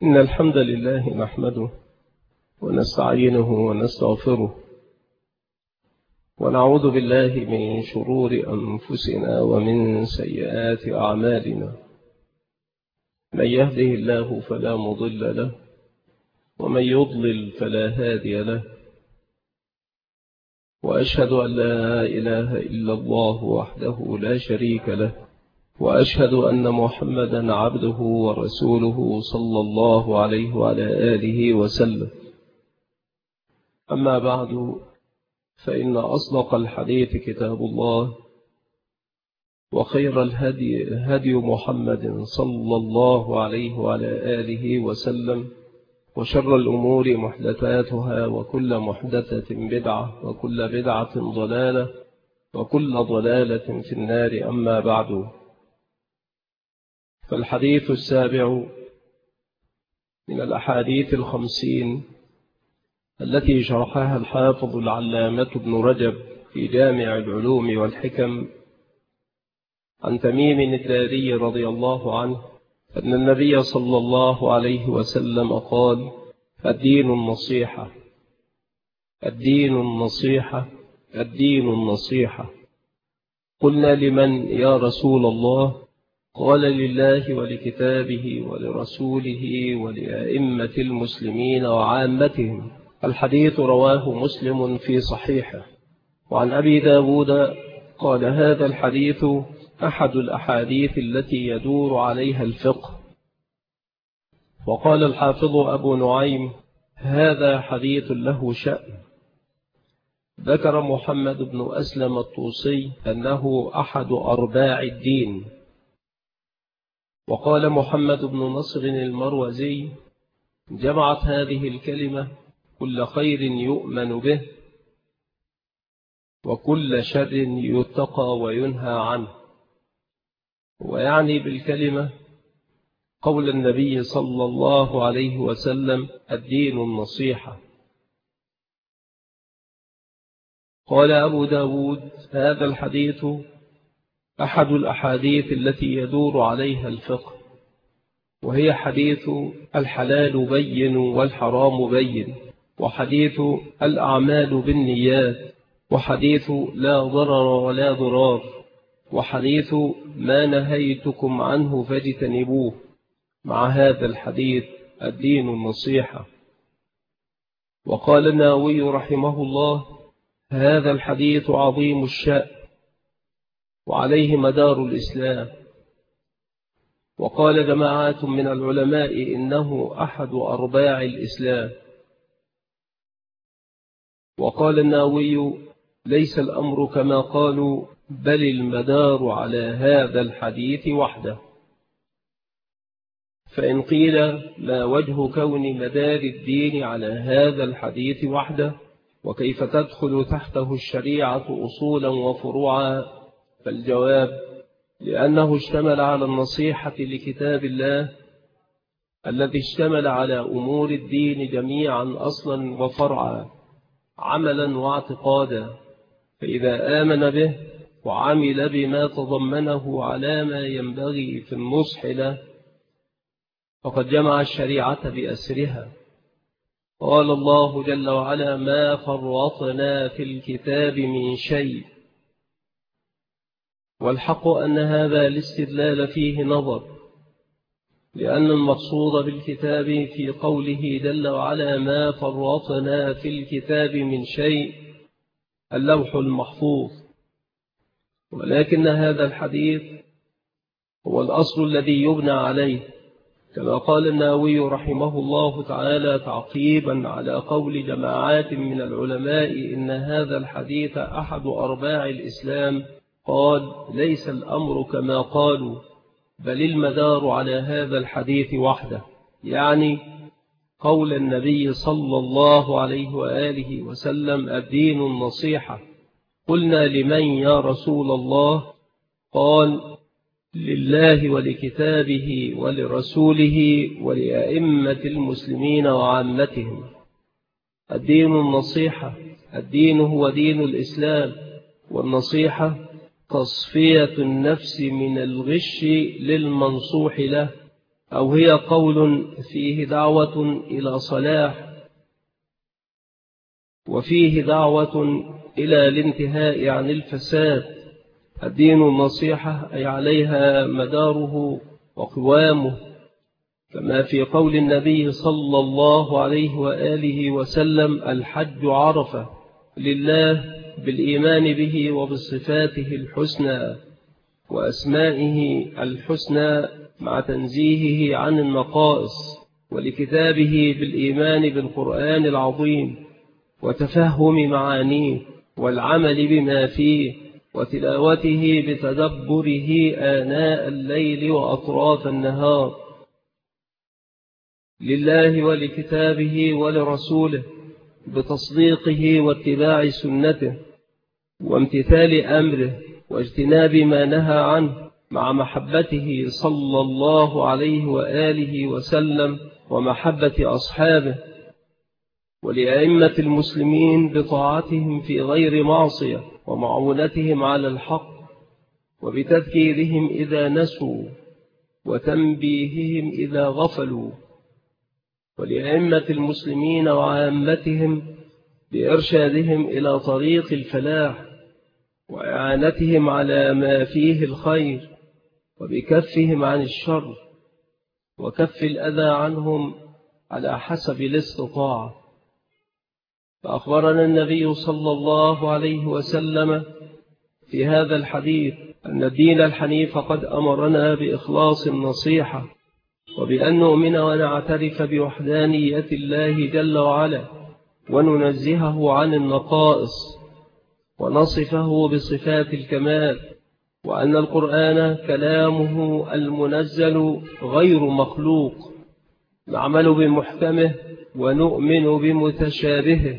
إن الحمد لله نحمده ونستعينه ونستغفره ونعوذ بالله من شرور أنفسنا ومن سيئات أعمالنا. من يهده الله فلا مضل له ومن يضلل فلا هادي له، وأشهد أن لا إله إلا الله وحده لا شريك له، وأشهد أن محمدا عبده ورسوله صلى الله عليه وعلى آله وسلم. أما بعد، فإن أصدق الحديث كتاب الله، وخير الهدي هدي محمد صلى الله عليه وعلى آله وسلم، وشر الأمور محدثاتها، وكل محدثة بدعة، وكل بدعة ضلالة، وكل ضلالة في النار. أما بعد، فالحديث السابع من الأحاديث 50 التي شرحها الحافظ العلامة ابن رجب في جامع العلوم والحكم عن تميم الداري رضي الله عنه أن النبي صلى الله عليه وسلم قال: الدين النصيحة، الدين النصيحة، الدين النصيحة. قلنا: لمن يا رسول الله؟ قال: لله ولكتابه ولرسوله ولأئمة المسلمين وعامتهم. الحديث رواه مسلم في صحيحه. وعن أبي داود قال: هذا الحديث أحد الأحاديث التي يدور عليها الفقه. وقال الحافظ أبو نعيم: هذا حديث له شأن. ذكر محمد بن أسلم الطوسي أنه أحد أرباع الدين. وقال محمد بن نصر المروزي: جمعت هذه الكلمة كل خير يؤمن به وكل شر يتقى وينهى عنه. ويعني بالكلمة قول النبي صلى الله عليه وسلم: الدين النصيحة. قال أبو داود: هذا الحديث أحد الأحاديث التي يدور عليها الفقه، وهي حديث الحلال بين والحرام بين، وحديث الأعمال بالنيات، وحديث لا ضرر ولا ضرار، وحديث ما نهيتكم عنه فاجتنبوه. مع هذا الحديث الدين النصيحة. وقال النووي رحمه الله: هذا الحديث عظيم الشأن وعليه مدار الإسلام. وقال جماعات من العلماء إنه أحد أرباع الإسلام. وقال النووي: ليس الأمر كما قالوا، بل المدار على هذا الحديث وحده. فإن قيل: ما وجه كون مدار الدين على هذا الحديث وحده، وكيف تدخل تحته الشريعة أصولا وفروعا؟ فالجواب: لأنه اشتمل على النصيحة لكتاب الله الذي اشتمل على أمور الدين جميعا أصلا وفرعا، عملا واعتقادا. فإذا آمن به وعمل بما تضمنه على ما ينبغي في النصح له، فقد جمع الشريعة بأسرها. قال الله جل وعلا: ما فرطنا في الكتاب من شيء. والحق أن هذا الاستدلال فيه نظر، لأن المقصود بالكتاب في قوله جل وعلا: ما فرطنا في الكتاب من شيء، اللوح المحفوظ. ولكن هذا الحديث هو الأصل الذي يبنى عليه، كما قال النووي رحمه الله تعالى تعقيبا على قول جماعات من العلماء إن هذا الحديث أحد أرباع الإسلام. قال: ليس الأمر كما قالوا، بل المدار على هذا الحديث وحده، يعني قول النبي صلى الله عليه وآله وسلم: الدين النصيحة. قلنا: لمن يا رسول الله؟ قال: لله ولكتابه ولرسوله ولأئمة المسلمين وعامتهم. الدين النصيحة. الدين هو دين الإسلام، والنصيحة تصفية النفس من الغش للمنصوح له، أو هي قول فيه دعوة إلى صلاح وفيه دعوة إلى الانتهاء عن الفساد. الدين النصيحة أي عليها مداره وقوامه، كما في قول النبي صلى الله عليه وآله وسلم: الحج عرفة لله بالإيمان به وبصفاته الحسنى وأسمائه الحسنى مع تنزيهه عن النقائص، ولكتابه بالإيمان بالقرآن العظيم وتفهم معانيه والعمل بما فيه وتلاوته بتدبره آناء الليل وأطراف النهار، لله ولكتابه ولرسوله بتصديقه واتباع سنته وامتثال أمره واجتناب ما نهى عنه مع محبته صلى الله عليه وآله وسلم ومحبة أصحابه، ولأئمة المسلمين بطاعتهم في غير معصية ومعونتهم على الحق وبتذكيرهم إذا نسوا وتنبيههم إذا غفلوا، ولأئمة المسلمين وعامتهم بإرشادهم إلى طريق الفلاح وإعانتهم على ما فيه الخير وبكفهم عن الشر وكف الأذى عنهم على حسب الاستطاعة. فأخبرنا النبي صلى الله عليه وسلم في هذا الحديث أن الدين الحنيف قد أمرنا بإخلاص النصيحة وبأن نؤمن ونعترف بوحدانية الله جل وعلا وننزهه عن النقائص ونصفه بصفات الكمال، وأن القرآن كلامه المنزل غير مخلوق، نعمل بمحكمه ونؤمن بمتشابهه،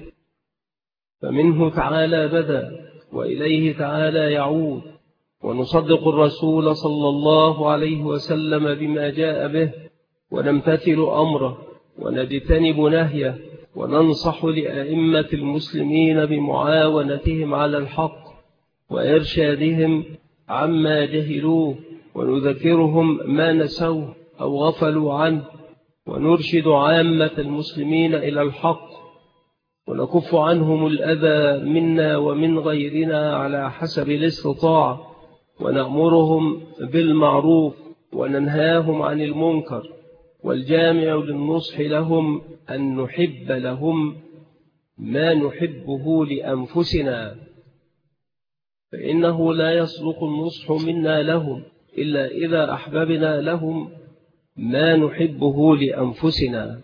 فمنه تعالى بدأ وإليه تعالى يعود، ونصدق الرسول صلى الله عليه وسلم بما جاء به ونمتثل أمره ونجتنب نهيه، وننصح لأئمة المسلمين بمعاونتهم على الحق وإرشادهم عما جهلوه، ونذكرهم ما نسوه أو غفلوا عنه، ونرشد عامة المسلمين إلى الحق، ونكف عنهم الأذى منا ومن غيرنا على حسب الاستطاعة، ونأمرهم بالمعروف وننهاهم عن المنكر، والجامع للنصح لهم أن نحب لهم ما نحبه لأنفسنا، فإنه لا يصدق النصح منا لهم إلا إذا أحببنا لهم ما نحبه لأنفسنا.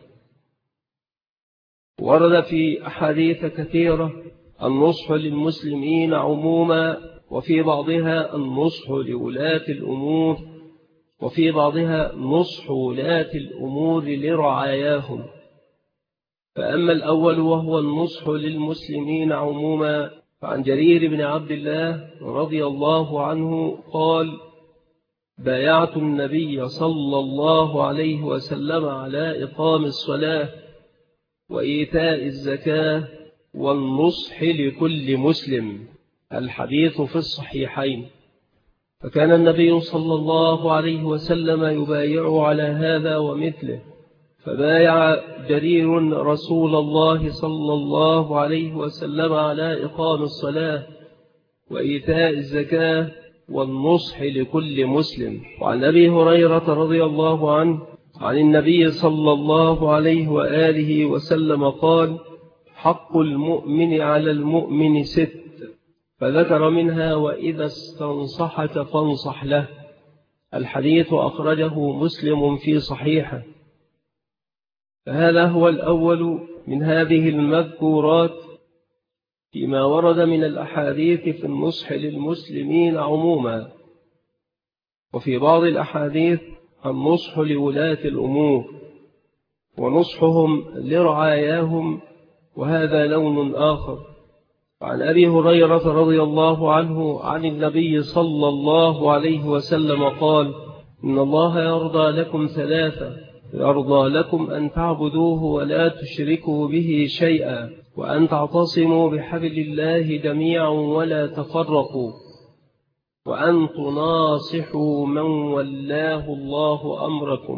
ورد في أحاديث كثيرة النصح للمسلمين عموما، وفي بعضها النصح لولاة الأمور، وفي بعضها نصح ولاة الأمور لرعاياهم. فأما الأول وهو النصح للمسلمين عموما، فعن جرير بن عبد الله رضي الله عنه قال: بايعت النبي صلى الله عليه وسلم على إقام الصلاة وإيتاء الزكاة والنصح لكل مسلم. الحديث في الصحيحين. فكان النبي صلى الله عليه وسلم يبايع على هذا ومثله، فبايع جرير رسول الله صلى الله عليه وسلم على إقام الصلاة وإيتاء الزكاة والنصح لكل مسلم. وعن أبي هريرة رضي الله عنه عن النبي صلى الله عليه وآله وسلم قال: حق المؤمن على المؤمن 6، فذكر منها: وإذا استنصحك فانصح له. الحديث أخرجه مسلم في صحيحه. فهذا هو الأول من هذه المذكورات فيما ورد من الأحاديث في النصح للمسلمين عموما، وفي بعض الأحاديث النصح لولاة الأمور ونصحهم لرعاياهم، وهذا لون آخر. عن أبي هريرة رضي الله عنه عن النبي صلى الله عليه وسلم قال: إن الله يرضى لكم 3: يرضى لكم أن تعبدوه ولا تشركوا به شيئا، وأن تعتصموا بحبل الله جميعا ولا تفرقوا، وأن تناصحوا من ولاه الله أمركم.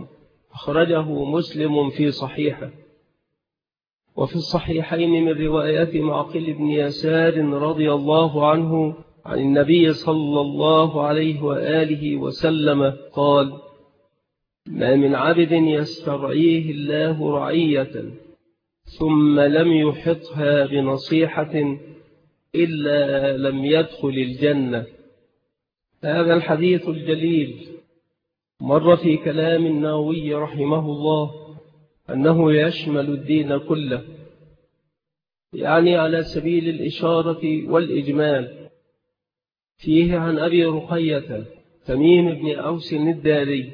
أخرجه مسلم في صحيحه. وفي الصحيحين من رواية معقل بن يسار رضي الله عنه عن النبي صلى الله عليه وآله وسلم قال: ما من عبد يسترعيه الله رعية ثم لم يحطها بنصيحة إلا لم يدخل الجنة. هذا الحديث الجليل مر في كلام النووي رحمه الله أنه يشمل الدين كله، يعني على سبيل الإشارة والإجمال. فيه عن أبي رقية تميم بن أوس الداري،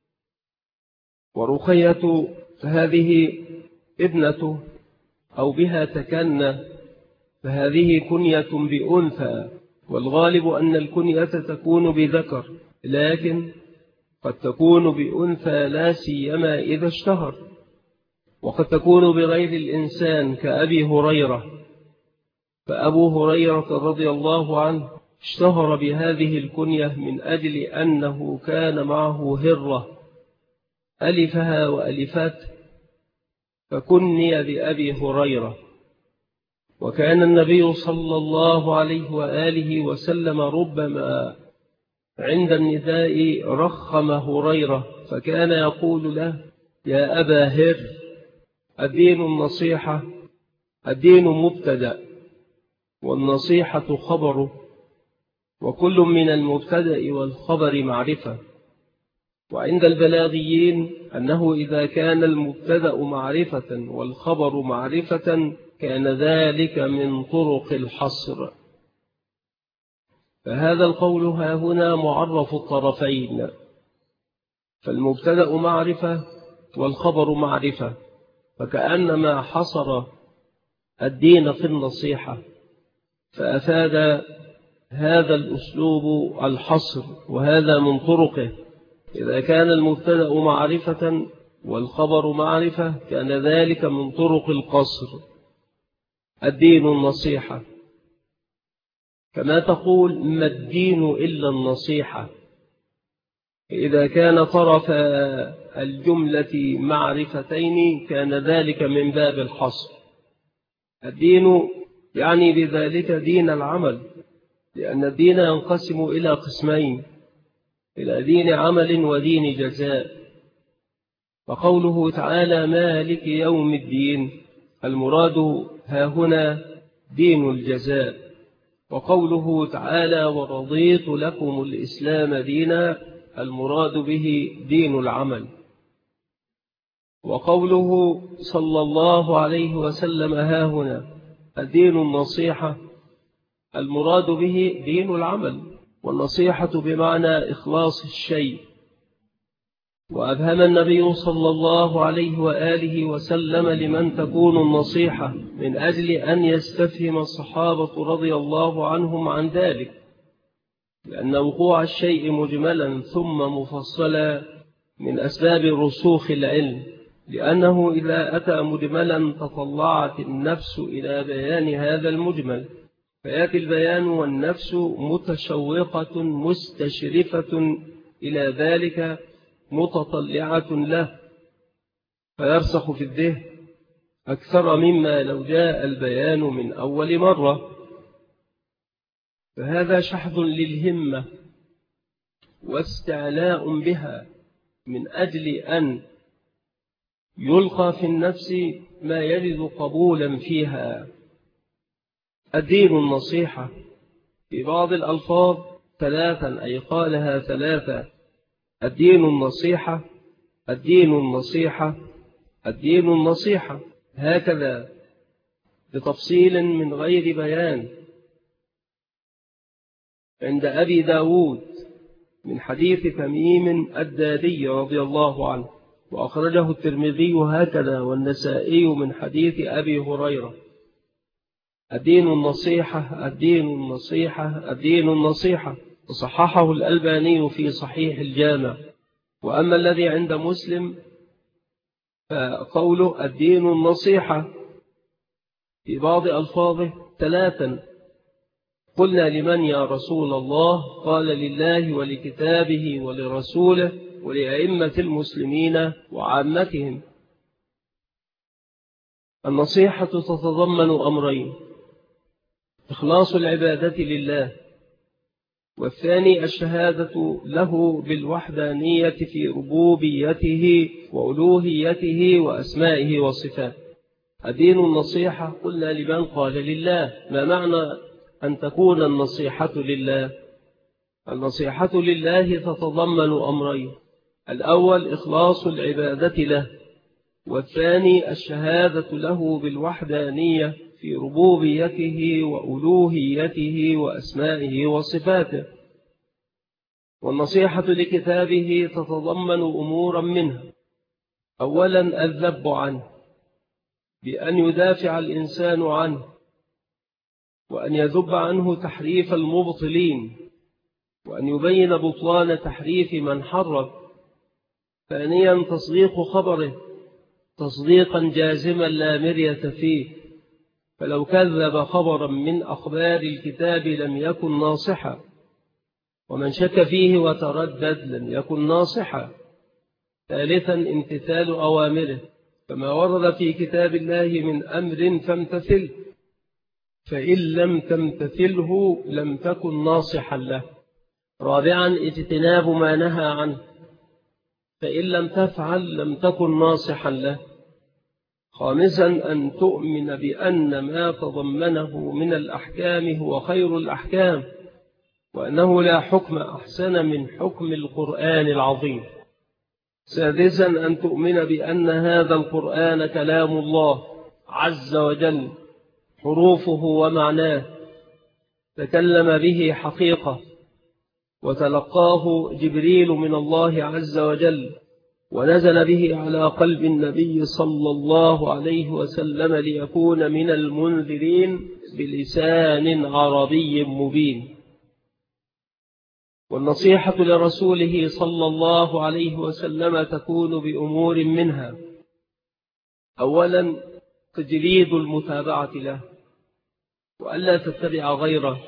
ورقية هذه ابنته أو بها تكنى، فهذه كنية بأنثى، والغالب أن الكنية تكون بذكر، لكن قد تكون بأنثى لا سيما إذا اشتهر، وقد تكون بغير الإنسان كأبي هريرة. فأبو هريرة رضي الله عنه اشتهر بهذه الكنية من أجل أنه كان معه هرة ألفها وألفات، فكني بأبي هريرة. وكان النبي صلى الله عليه وآله وسلم ربما عند النداء رخم هريرة، فكان يقول له: يا أبا هر. الدين النصيحة، الدين مبتدأ والنصيحة خبره، وكل من المبتدأ والخبر معرفة. وعند البلاغيين أنه إذا كان المبتدأ معرفة والخبر معرفة كان ذلك من طرق الحصر. فهذا القول ها هنا معرف الطرفين، فالمبتدأ معرفة والخبر معرفة، فكأنما حصر الدين في النصيحة، فأفاد هذا الأسلوب الحصر، وهذا من طرقه. إذا كان المبتدأ معرفة والخبر معرفة كان ذلك من طرق القصر. الدين النصيحة، كما تقول: ما الدين إلا النصيحة. إذا كان طرف الجملة معرفتين كان ذلك من باب الحصر. الدين يعني بذلك دين العمل، لأن الدين ينقسم إلى قسمين: إلى دين عمل ودين جزاء. فقوله تعالى: مالك يوم الدين، المراد ها هنا دين الجزاء. وقوله تعالى: ورضيت لكم الإسلام دينا، المراد به دين العمل. وقوله صلى الله عليه وسلم ها هنا الدين النصيحة، المراد به دين العمل، والنصيحة بمعنى إخلاص الشيء. وأبهم النبي صلى الله عليه وآله وسلم لمن تكون النصيحة من أجل أن يستفهم الصحابة رضي الله عنهم عن ذلك، لأن وقوع الشيء مجملا ثم مفصلا من أسباب رسوخ العلم، لأنه إذا أتى مجملا تطلعت النفس إلى بيان هذا المجمل، فيأتي البيان والنفس متشوقة مستشرفة إلى ذلك متطلعة له، فيرسخ في الذهن أكثر مما لو جاء البيان من أول مرة. فهذا شحذ للهمة واستعلاء بها من أجل أن يلقى في النفس ما يجد قبولا فيها. الدين النصيحة في بعض الألفاظ ثلاثا، أي قالها ثلاثة: الدين النصيحة، الدين النصيحة، الدين النصيحة، هكذا بتفصيل من غير بيان. عند أبي داود من حديث تميم الداري رضي الله عنه، وأخرجه الترمذي هكذا والنسائي من حديث أبي هريرة: الدين النصيحة، الدين النصيحة، الدين النصيحة، وصححه الألباني في صحيح الجامع. وأما الذي عند مسلم فقوله الدين النصيحة في بعض ألفاظه ثلاثا: قلنا لمن يا رسول الله؟ قال لله ولكتابه ولرسوله ولأئمة المسلمين وعامتهم. النصيحة تتضمن أمرين: إخلاص العبادة لله، والثاني الشهادة له بالوحدانية في ربوبيته وألوهيته وأسمائه وصفاته. الدين النصيحة قلنا لمن قال لله. ما معنى أن تكون النصيحة لله؟ النصيحة لله تتضمن أمرين: الأول إخلاص العبادة له، والثاني الشهادة له بالوحدانية في ربوبيته وألوهيته وأسمائه وصفاته. والنصيحة لكتابه تتضمن أمورا منها: أولا الذب عنه، بأن يدافع الإنسان عنه، وأن يذب عنه تحريف المبطلين، وأن يبين بطلان تحريف من حرف. ثانيا تصديق خبره تصديقا جازما لا مرية فيه، فلو كذب خبرا من أخبار الكتاب لم يكن ناصحا، ومن شك فيه وتردد لم يكن ناصحا. ثالثا امتثال أوامره، فما ورد في كتاب الله من أمر فامتثله، فإن لم تمتثله لم تكن ناصحا له. رابعا اجتناب ما نهى عنه، فإن لم تفعل لم تكن ناصحا له. خامسا أن تؤمن بأن ما تضمنه من الأحكام هو خير الأحكام، وأنه لا حكم أحسن من حكم القرآن العظيم. سادسا أن تؤمن بأن هذا القرآن كلام الله عز وجل، حروفه ومعناه، تكلم به حقيقة، وتلقاه جبريل من الله عز وجل، ونزل به على قلب النبي صلى الله عليه وسلم ليكون من المنذرين بلسان عربي مبين. والنصيحة لرسوله صلى الله عليه وسلم تكون بأمور منها: أولا تجريد المتابعة له، وألا تتبع غيره،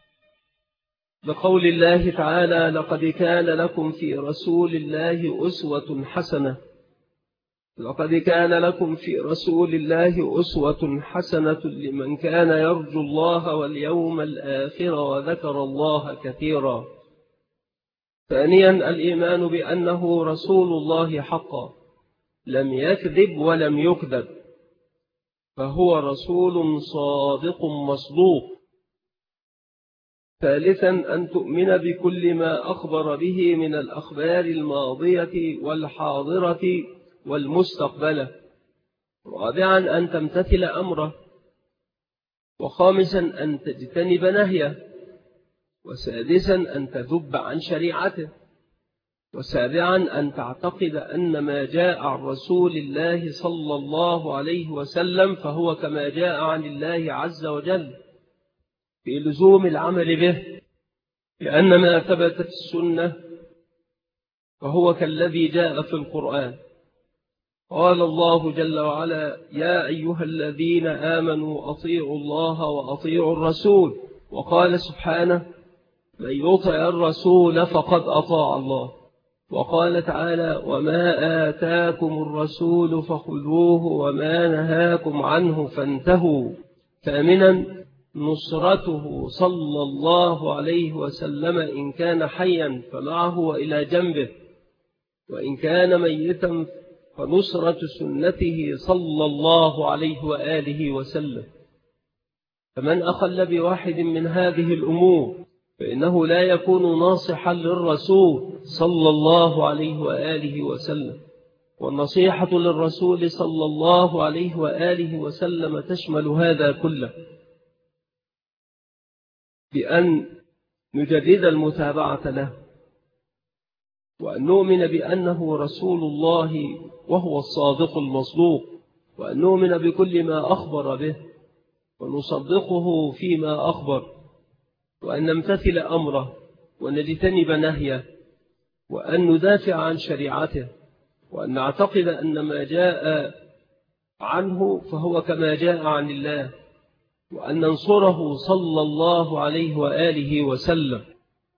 بقول الله تعالى: لقد كان لكم في رسول الله أسوة حسنة. لقد كان لكم في رسول الله أسوة حسنة لمن كان يرجو الله واليوم الآخر وذكر الله كثيرا. ثانيا الإيمان بأنه رسول الله حقا، لم يكذب ولم يكذب، فهو رسول صادق مصدوق. ثالثا أن تؤمن بكل ما أخبر به من الأخبار الماضية والحاضرة والمستقبلة. رابعا أن تمتثل أمره. وخامسا أن تجتنب نهيه. وسادسا أن تذب عن شريعته. وسابعا أن تعتقد أن ما جاء عن رسول الله صلى الله عليه وسلم فهو كما جاء عن الله عز وجل، في لزوم العمل به، لأن ما ثبت في السنة فهو كالذي جاء في القرآن. قال الله جل وعلا: يا أيها الذين آمنوا أطيعوا الله وأطيعوا الرسول. وقال سبحانه: من يطع الرسول فقد أطاع الله. وقال تعالى: وما آتاكم الرسول فخذوه وما نهاكم عنه فانتهوا. ثامنا نصرته صلى الله عليه وسلم إن كان حيا فمعه وإلى جنبه، وإن كان ميتا فنصرة سنته صلى الله عليه وآله وسلم. فمن أخل بواحد من هذه الأمور فإنه لا يكون ناصحا للرسول صلى الله عليه وآله وسلم. والنصيحة للرسول صلى الله عليه وآله وسلم تشمل هذا كله، بأن نجدد المتابعة له، وأن نؤمن بأنه رسول الله وهو الصادق المصدوق، وأن نؤمن بكل ما أخبر به ونصدقه فيما أخبر، وأن نمتثل أمره ونجتنب نهيه، وأن ندافع عن شريعته، وأن نعتقد أن ما جاء عنه فهو كما جاء عن الله، وأن ننصره صلى الله عليه وآله وسلم،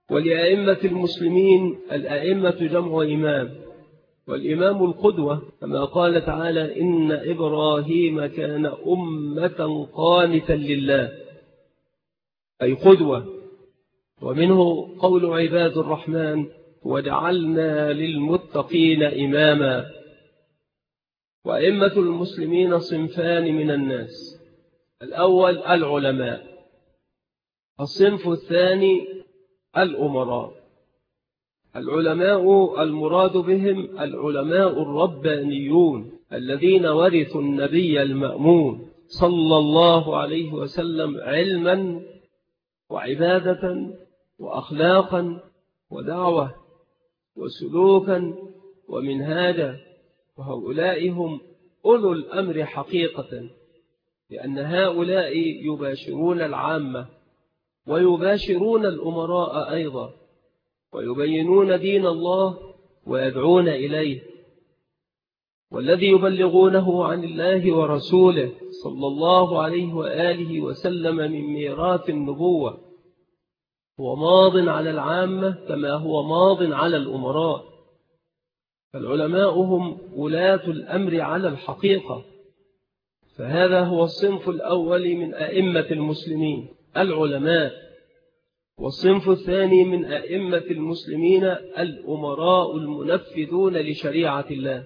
ولأئمة المسلمين الأئمة جمع إمام، والإمام القدوة، كما قال تعالى إن إبراهيم كان أمة قانتا لله، أي قدوة. ومنه قول عباد الرحمن وجعلنا للمتقين إماما. وأئمة المسلمين صنفان من الناس: الأول العلماء، الصنف الثاني الأمراء. العلماء المراد بهم العلماء الربانيون الذين ورثوا النبي المأمون صلى الله عليه وسلم علما وعبادة وأخلاقا ودعوة وسلوكا ومنهاجا، وهؤلاء هم أولو الأمر حقيقة، لأن هؤلاء يباشرون العامة ويباشرون الأمراء أيضا، ويبينون دين الله ويدعون إليه، والذي يبلغونه عن الله ورسوله صلى الله عليه وآله وسلم من ميراث النبوة هو ماض على العامة كما هو ماض على الأمراء. فالعلماء هم ولاة الأمر على الحقيقة، فهذا هو الصنف الأول من أئمة المسلمين العلماء. والصنف الثاني من أئمة المسلمين الأمراء المنفذون لشريعة الله.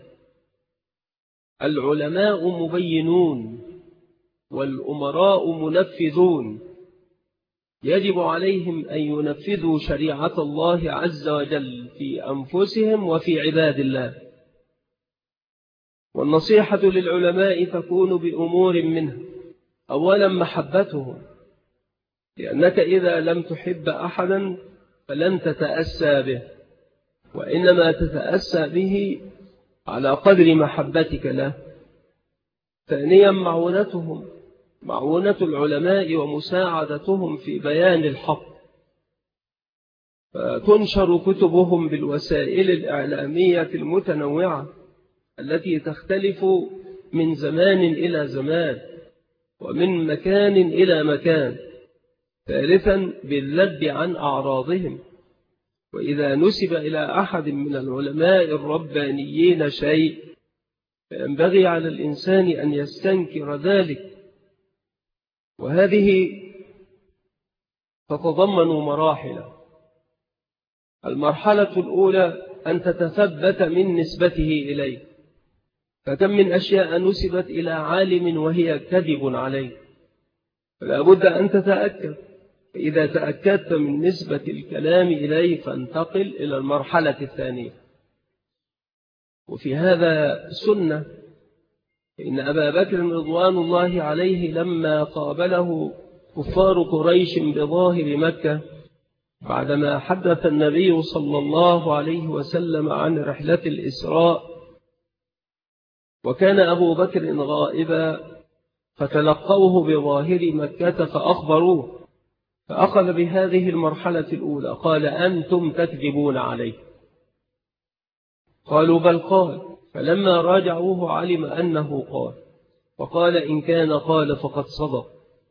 العلماء مبينون والأمراء منفذون، يجب عليهم أن ينفذوا شريعة الله عز وجل في أنفسهم وفي عباد الله. والنصيحة للعلماء تكون بأمور منها: أولا محبتهم، لأنك إذا لم تحب أحدا فلن تتأسى به، وإنما تتأسى به على قدر محبتك له. ثانيا معونتهم، معونة العلماء ومساعدتهم في بيان الحق، فتنشر كتبهم بالوسائل الإعلامية المتنوعة التي تختلف من زمان إلى زمان ومن مكان إلى مكان. ثالثا بالذب عن أعراضهم، وإذا نسب إلى أحد من العلماء الربانيين شيء فينبغي على الإنسان أن يستنكر ذلك. وهذه تتضمن مراحل. المرحلة الأولى أن تتثبت من نسبته إليه، فكم من أشياء نسبت إلى عالم وهي كذب عليه، فلا بد أن تتأكد. فإذا تأكدت من نسبة الكلام إليه فانتقل إلى المرحلة الثانية. وفي هذا سنة، إن أبا بكر رضوان الله عليه لما قابله كفار قريش بظاهر مكة بعدما حدث النبي صلى الله عليه وسلم عن رحلة الإسراء، وكان أبو بكر غائبا، فتلقوه بظاهر مكة فأخبروه، فأخذ بهذه المرحلة الأولى. قال أنتم تكذبون عليه. قالوا بل قال. فلما راجعوه علم أنه قال، وقال إن كان قال فقد صدق.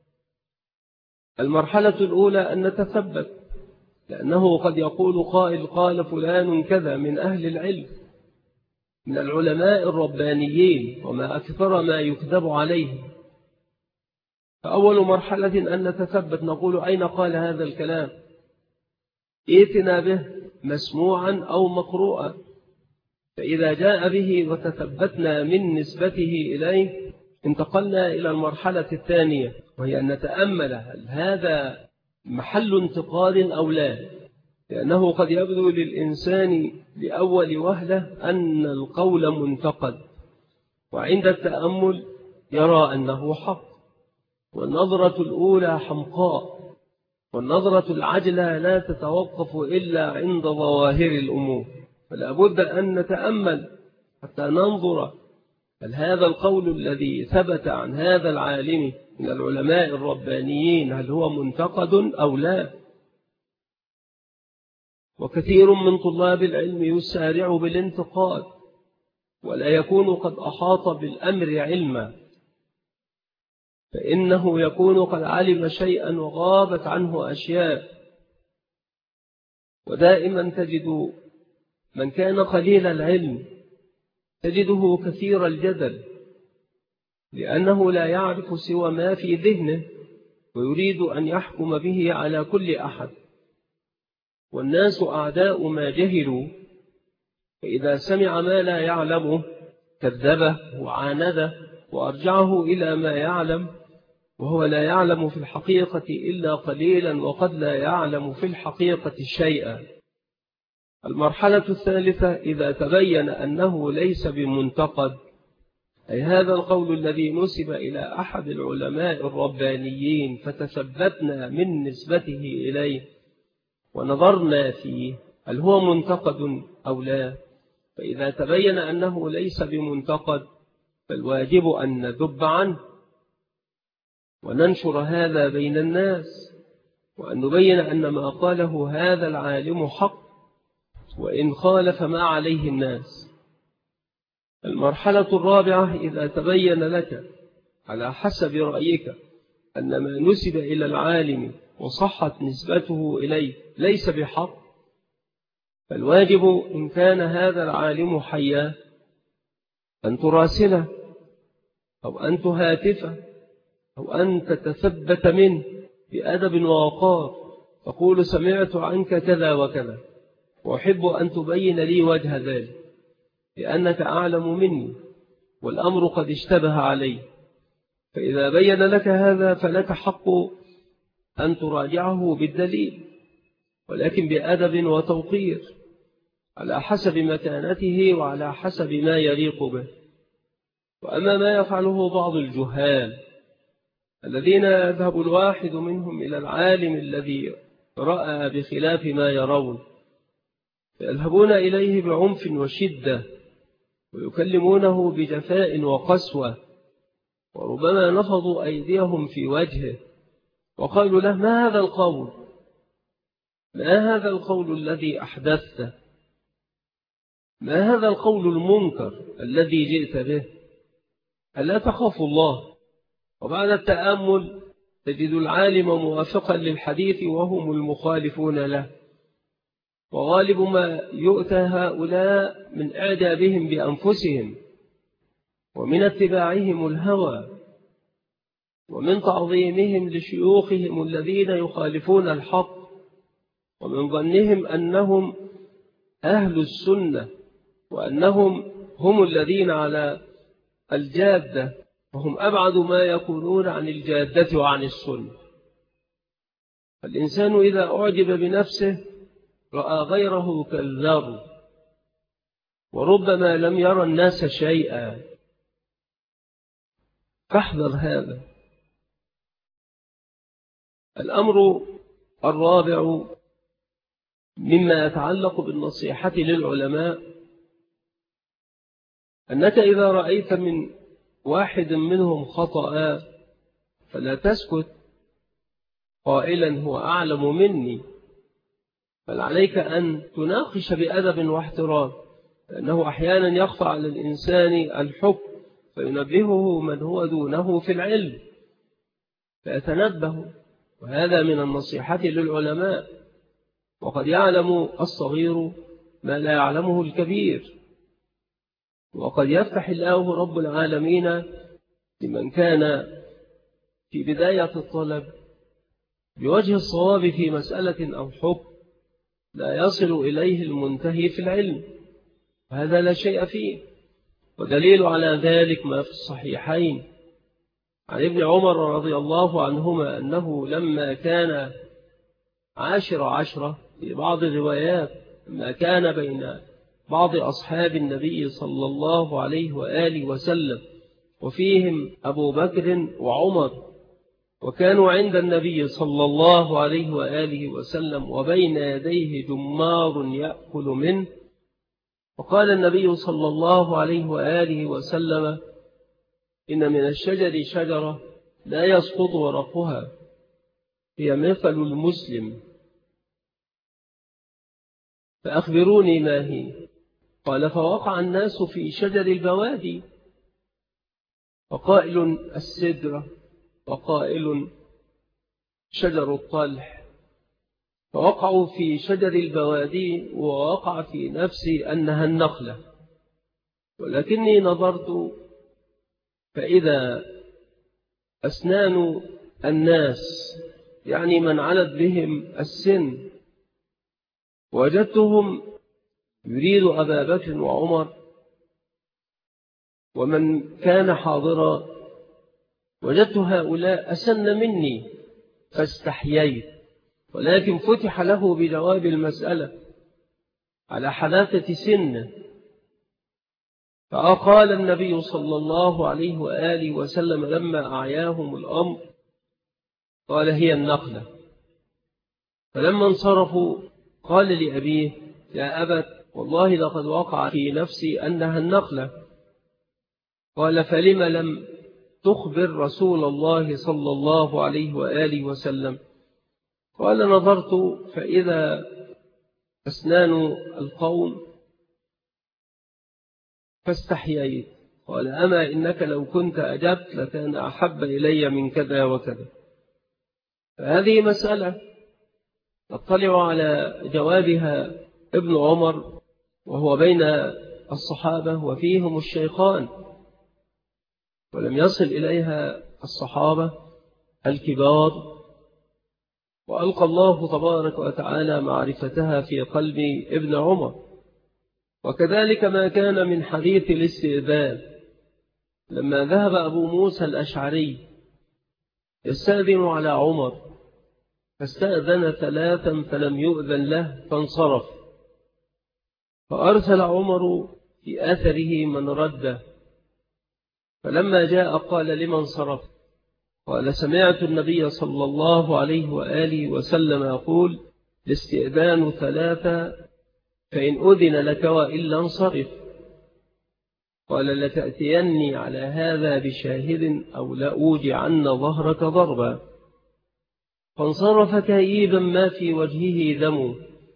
المرحلة الأولى أن نتثبت، لأنه قد يقول قائل قال فلان كذا من أهل العلم من العلماء الربانيين، وما أكثر ما يكذب عليه. فأول مرحلة أن نتثبت، نقول أين قال هذا الكلام، ائتنا به مسموعا أو مقروءا. فإذا جاء به وتثبتنا من نسبته إليه انتقلنا إلى المرحلة الثانية، وهي أن نتأمل هل هذا محل انتقاد أو لا، لأنه قد يبدو للإنسان لأول وهلة أن القول منتقد، وعند التأمل يرى أنه حق. والنظرة الأولى حمقاء، والنظرة العجلة لا تتوقف إلا عند ظواهر الأمور. فلا بد أن نتأمل حتى ننظر هل هذا القول الذي ثبت عن هذا العالم من العلماء الربانيين هل هو منتقد أو لا. وكثير من طلاب العلم يسارع بالانتقاد ولا يكون قد أحاط بالأمر علما، فإنه يكون قد علم شيئا وغابت عنه أشياء. ودائما تجد من كان قليل العلم تجده كثير الجدل، لأنه لا يعرف سوى ما في ذهنه ويريد أن يحكم به على كل أحد. والناس أعداء ما جهلوا، فإذا سمع ما لا يعلمه كذبه وعانده وأرجعه إلى ما يعلم، وهو لا يعلم في الحقيقة إلا قليلا، وقد لا يعلم في الحقيقة شيئا. المرحلة الثالثة إذا تبين أنه ليس بمنتقد، أي هذا القول الذي نسب إلى أحد العلماء الربانيين فتثبتنا من نسبته إليه ونظرنا فيه هل هو منتقد أو لا، فإذا تبين أنه ليس بمنتقد فالواجب أن نذب عنه وننشر هذا بين الناس، وأن نبين أن ما قاله هذا العالم حق وإن خالف ما عليه الناس. المرحلة الرابعة إذا تبين لك على حسب رأيك أن ما نسب إلى العالم وصحت نسبته إليه ليس بحق، فالواجب إن كان هذا العالم حيا أن تراسله أو أن تهاتفه أو أن تتثبت منه بأدب ووقار، تقول سمعت عنك كذا وكذا وأحب أن تبين لي وجه ذلك لأنك أعلم مني والأمر قد اشتبه علي. فإذا بين لك هذا فلك حق أن تراجعه بالدليل، ولكن بأدب وتوقير على حسب مكانته وعلى حسب ما يليق به. وأما ما يفعله بعض الجهال الذين يذهب الواحد منهم إلى العالم الذي رأى بخلاف ما يرون فيذهبون إليه بعنف وشدة ويكلمونه بجفاء وقسوة، وربما نفضوا أيديهم في وجهه وقالوا له ما هذا القول، ما هذا القول الذي أحدثته، ما هذا القول المنكر الذي جئت به، ألا تخاف الله؟ وبعد التأمل تجد العالم موافقا للحديث وهم المخالفون له. وغالب ما يؤتى هؤلاء من إعجابهم بأنفسهم ومن اتباعهم الهوى ومن تعظيمهم لشيوخهم الذين يخالفون الحق ومن ظنهم أنهم أهل السنة وأنهم هم الذين على الجادة، وهم أبعد ما يكونون عن الجادة وعن السنة. فالإنسان إذا أعجب بنفسه رأى غيره كالذر، وربما لم يرى الناس شيئا، فاحذر هذا. الأمر الرابع مما يتعلق بالنصيحة للعلماء أنك إذا رأيت من واحد منهم خطأ فلا تسكت قائلا هو أعلم مني، بل عليك أن تناقش بأدب واحترام، لأنه أحيانا يخفى على الإنسان الحكم فينبهه من هو دونه في العلم فيتنبه، وهذا من النصيحة للعلماء. وقد يعلم الصغير ما لا يعلمه الكبير، وقد يفتح الله رب العالمين لمن كان في بداية الطلب بوجه الصواب في مسألة أو حكم لا يصل إليه المنتهي في العلم، وهذا لا شيء فيه. ودليل على ذلك ما في الصحيحين عن ابن عمر رضي الله عنهما أنه لما كان 10 في بعض الروايات ما كان بين بعض أصحاب النبي صلى الله عليه وآله وسلم وفيهم أبو بكر وعمر، وكانوا عند النبي صلى الله عليه وآله وسلم وبين يديه جمار يأكل منه، وقال النبي صلى الله عليه وآله وسلم إن من الشجر شجرة لا يسقط ورقها هي مثل المسلم فأخبروني ما هي؟ قال فوقع الناس في شجر البوادي، وقائل السدرة وقائل شجر الطلح فوقعوا في شجر البوادي ووقع في نفسي أنها النخلة، ولكني نظرت فإذا أسنان الناس يعني من علت بهم السن وجدتهم يريد أبا بكر وعمر ومن كان حاضرا، وجدت هؤلاء أسن مني فاستحييت، ولكن فتح له بجواب المسألة على حداثة سنه. فقال النبي صلى الله عليه وآله وسلم لما أعياهم الأمر قال هي النخلة. فلما انصرفوا قال لأبيه يا أبت والله لقد وقع في نفسي أنها النخلة. قال فلم لم تخبر رسول الله صلى الله عليه وآله وسلم؟ قال نظرت فإذا أسنان القوم فاستحييت. قال أما إنك لو كنت أجبت لكان أحب إلي من كذا وكذا. فهذه مسألة نطلع على جوابها ابن عمر وهو بين الصحابة وفيهم الشيخان، ولم يصل إليها الصحابة الكبار، وألقى الله تبارك وتعالى معرفتها في قلب ابن عمر. وكذلك ما كان من حديث الاستئذان لما ذهب أبو موسى الأشعري يستأذن على عمر فاستأذن 3 فلم يؤذن له فانصرف، فأرسل عمر في أثره من رده، فلما جاء قال لمن صرف؟ قال سمعت النبي صلى الله عليه وآله وسلم يقول الاستئذان 3 فإن أذن لك وإلا انصرف. قال لتأتيني على هذا بشاهد أو لأوجعن ظهرك ضربا. فانصرف كئيبا ما في وجهه دم.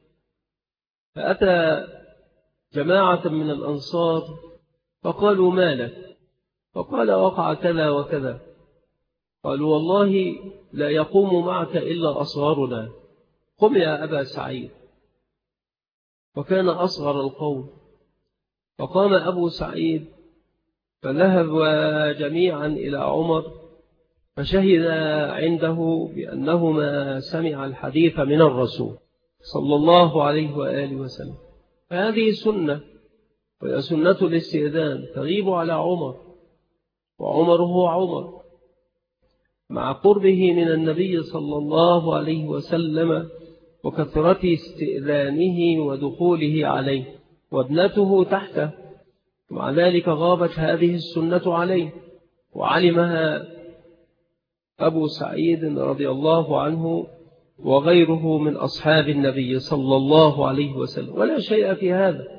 فأتى جماعة من الأنصار فقالوا ما لك؟ فقال وقع كذا وكذا. قالوا والله لا يقوم معك إلا أصغرنا، قم يا أبا سعيد. وكان أصغر القوم، فقام أبو سعيد فذهب جميعا إلى عمر فشهد عنده بأنهما سمع الحديث من الرسول صلى الله عليه وآله وسلم. فهذه سنة، وهي سنة الاستئذان تغيب على عمر، وعمر هو عمر مع قربه من النبي صلى الله عليه وسلم وكثرة استئذانه ودخوله عليه، وابنته تحته، ومع ذلك غابت هذه السنة عليه، وعلمها أبو سعيد رضي الله عنه وغيره من أصحاب النبي صلى الله عليه وسلم، ولا شيء في هذا.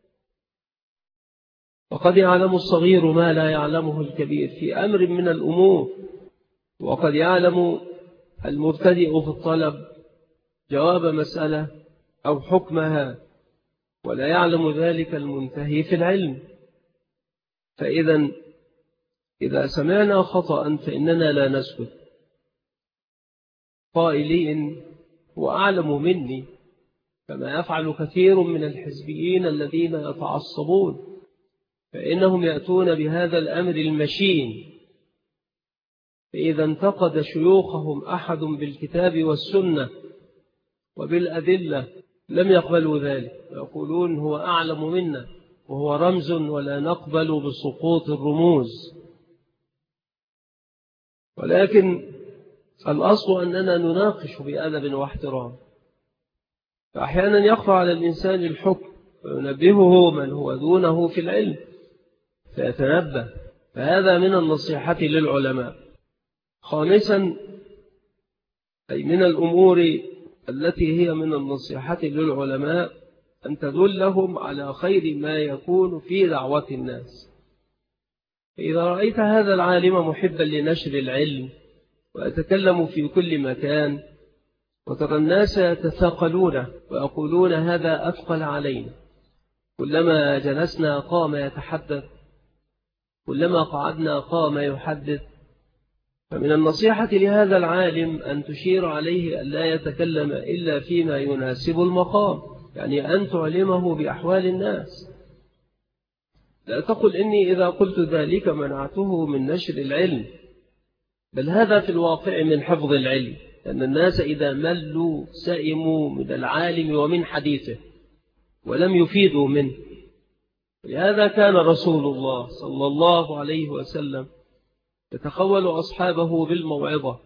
وقد يعلم الصغير ما لا يعلمه الكبير في أمر من الأمور، وقد يعلم المبتدئ في الطلب جواب مسألة أو حكمها، ولا يعلم ذلك المنتهي في العلم. إذا سمعنا خطأ فإننا لا نسكت قائلين هو أعلم مني، كما يفعل كثير من الحزبيين الذين يتعصبون، فإنهم يأتون بهذا الأمر المشين. فإذا انتقد شيوخهم أحد بالكتاب والسنة وبالأدلة لم يقبلوا ذلك، يقولون هو أعلم منا وهو رمز ولا نقبل بسقوط الرموز. ولكن الأصل أننا نناقش بأدب واحترام، فأحيانا يخفى على الإنسان الحكم وينبهه من هو دونه في العلم فيتنبه، فهذا من النصيحة للعلماء. خامسا، أي من الأمور التي هي من النصيحة للعلماء أن تدلهم على خير ما يكون في دعوة الناس. إذا رأيت هذا العالم محبا لنشر العلم ويتكلم في كل مكان، وترى الناس يتثاقلون ويقولون هذا أثقل علينا، كلما جلسنا قام يتحدث، كلما قعدنا قام يحدث، فمن النصيحة لهذا العالم أن تشير عليه أن لا يتكلم إلا فيما يناسب المقام، يعني أن تعلمه بأحوال الناس. لا تقل إني إذا قلت ذلك منعته من نشر العلم، بل هذا في الواقع من حفظ العلم، لأن الناس إذا ملوا سئموا من العالم ومن حديثه ولم يفيدوا منه. لهذا كان رسول الله صلى الله عليه وسلم يتخول أصحابه بالموعظة،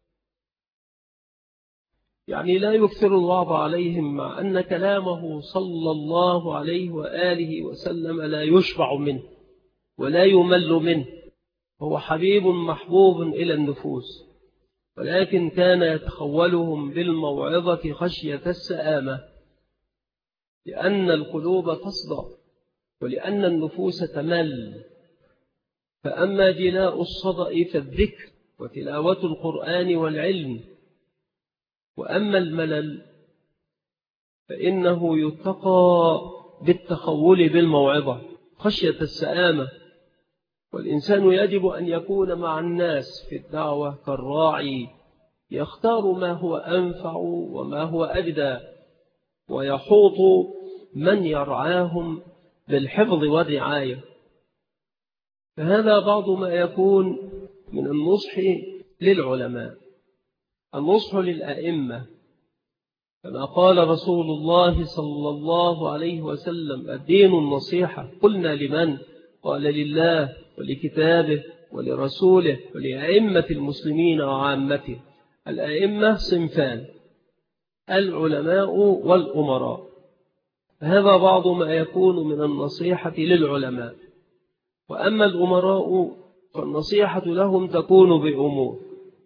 يعني لا يكثر الوعظ عليهم، مع أن كلامه صلى الله عليه وآله وسلم لا يشبع منه ولا يمل منه، هو حبيب محبوب إلى النفوس، ولكن كان يتخولهم بالموعظة خشية السآمة، لأن القلوب تصدع ولأن النفوس تمل. فأما جلاء الصدأ فالذكر وتلاوة القرآن والعلم، وأما الملل فإنه يتقى بالتخول بالموعظة خشية السآمة. والإنسان يجب أن يكون مع الناس في الدعوة كالراعي، يختار ما هو أنفع وما هو أجدى، ويحوط من يرعاهم بالحفظ والرعاية. فهذا بعض ما يكون من النصح للعلماء. النصح للأئمة، كما قال رسول الله صلى الله عليه وسلم: الدين النصيحة. قلنا لمن؟ قال: لله ولكتابه ولرسوله ولأئمة المسلمين وعامته. الأئمة صنفان: العلماء والأمراء. هذا بعض ما يكون من النصيحة للعلماء. وأما الأمراء فالنصيحة لهم تكون بأمور: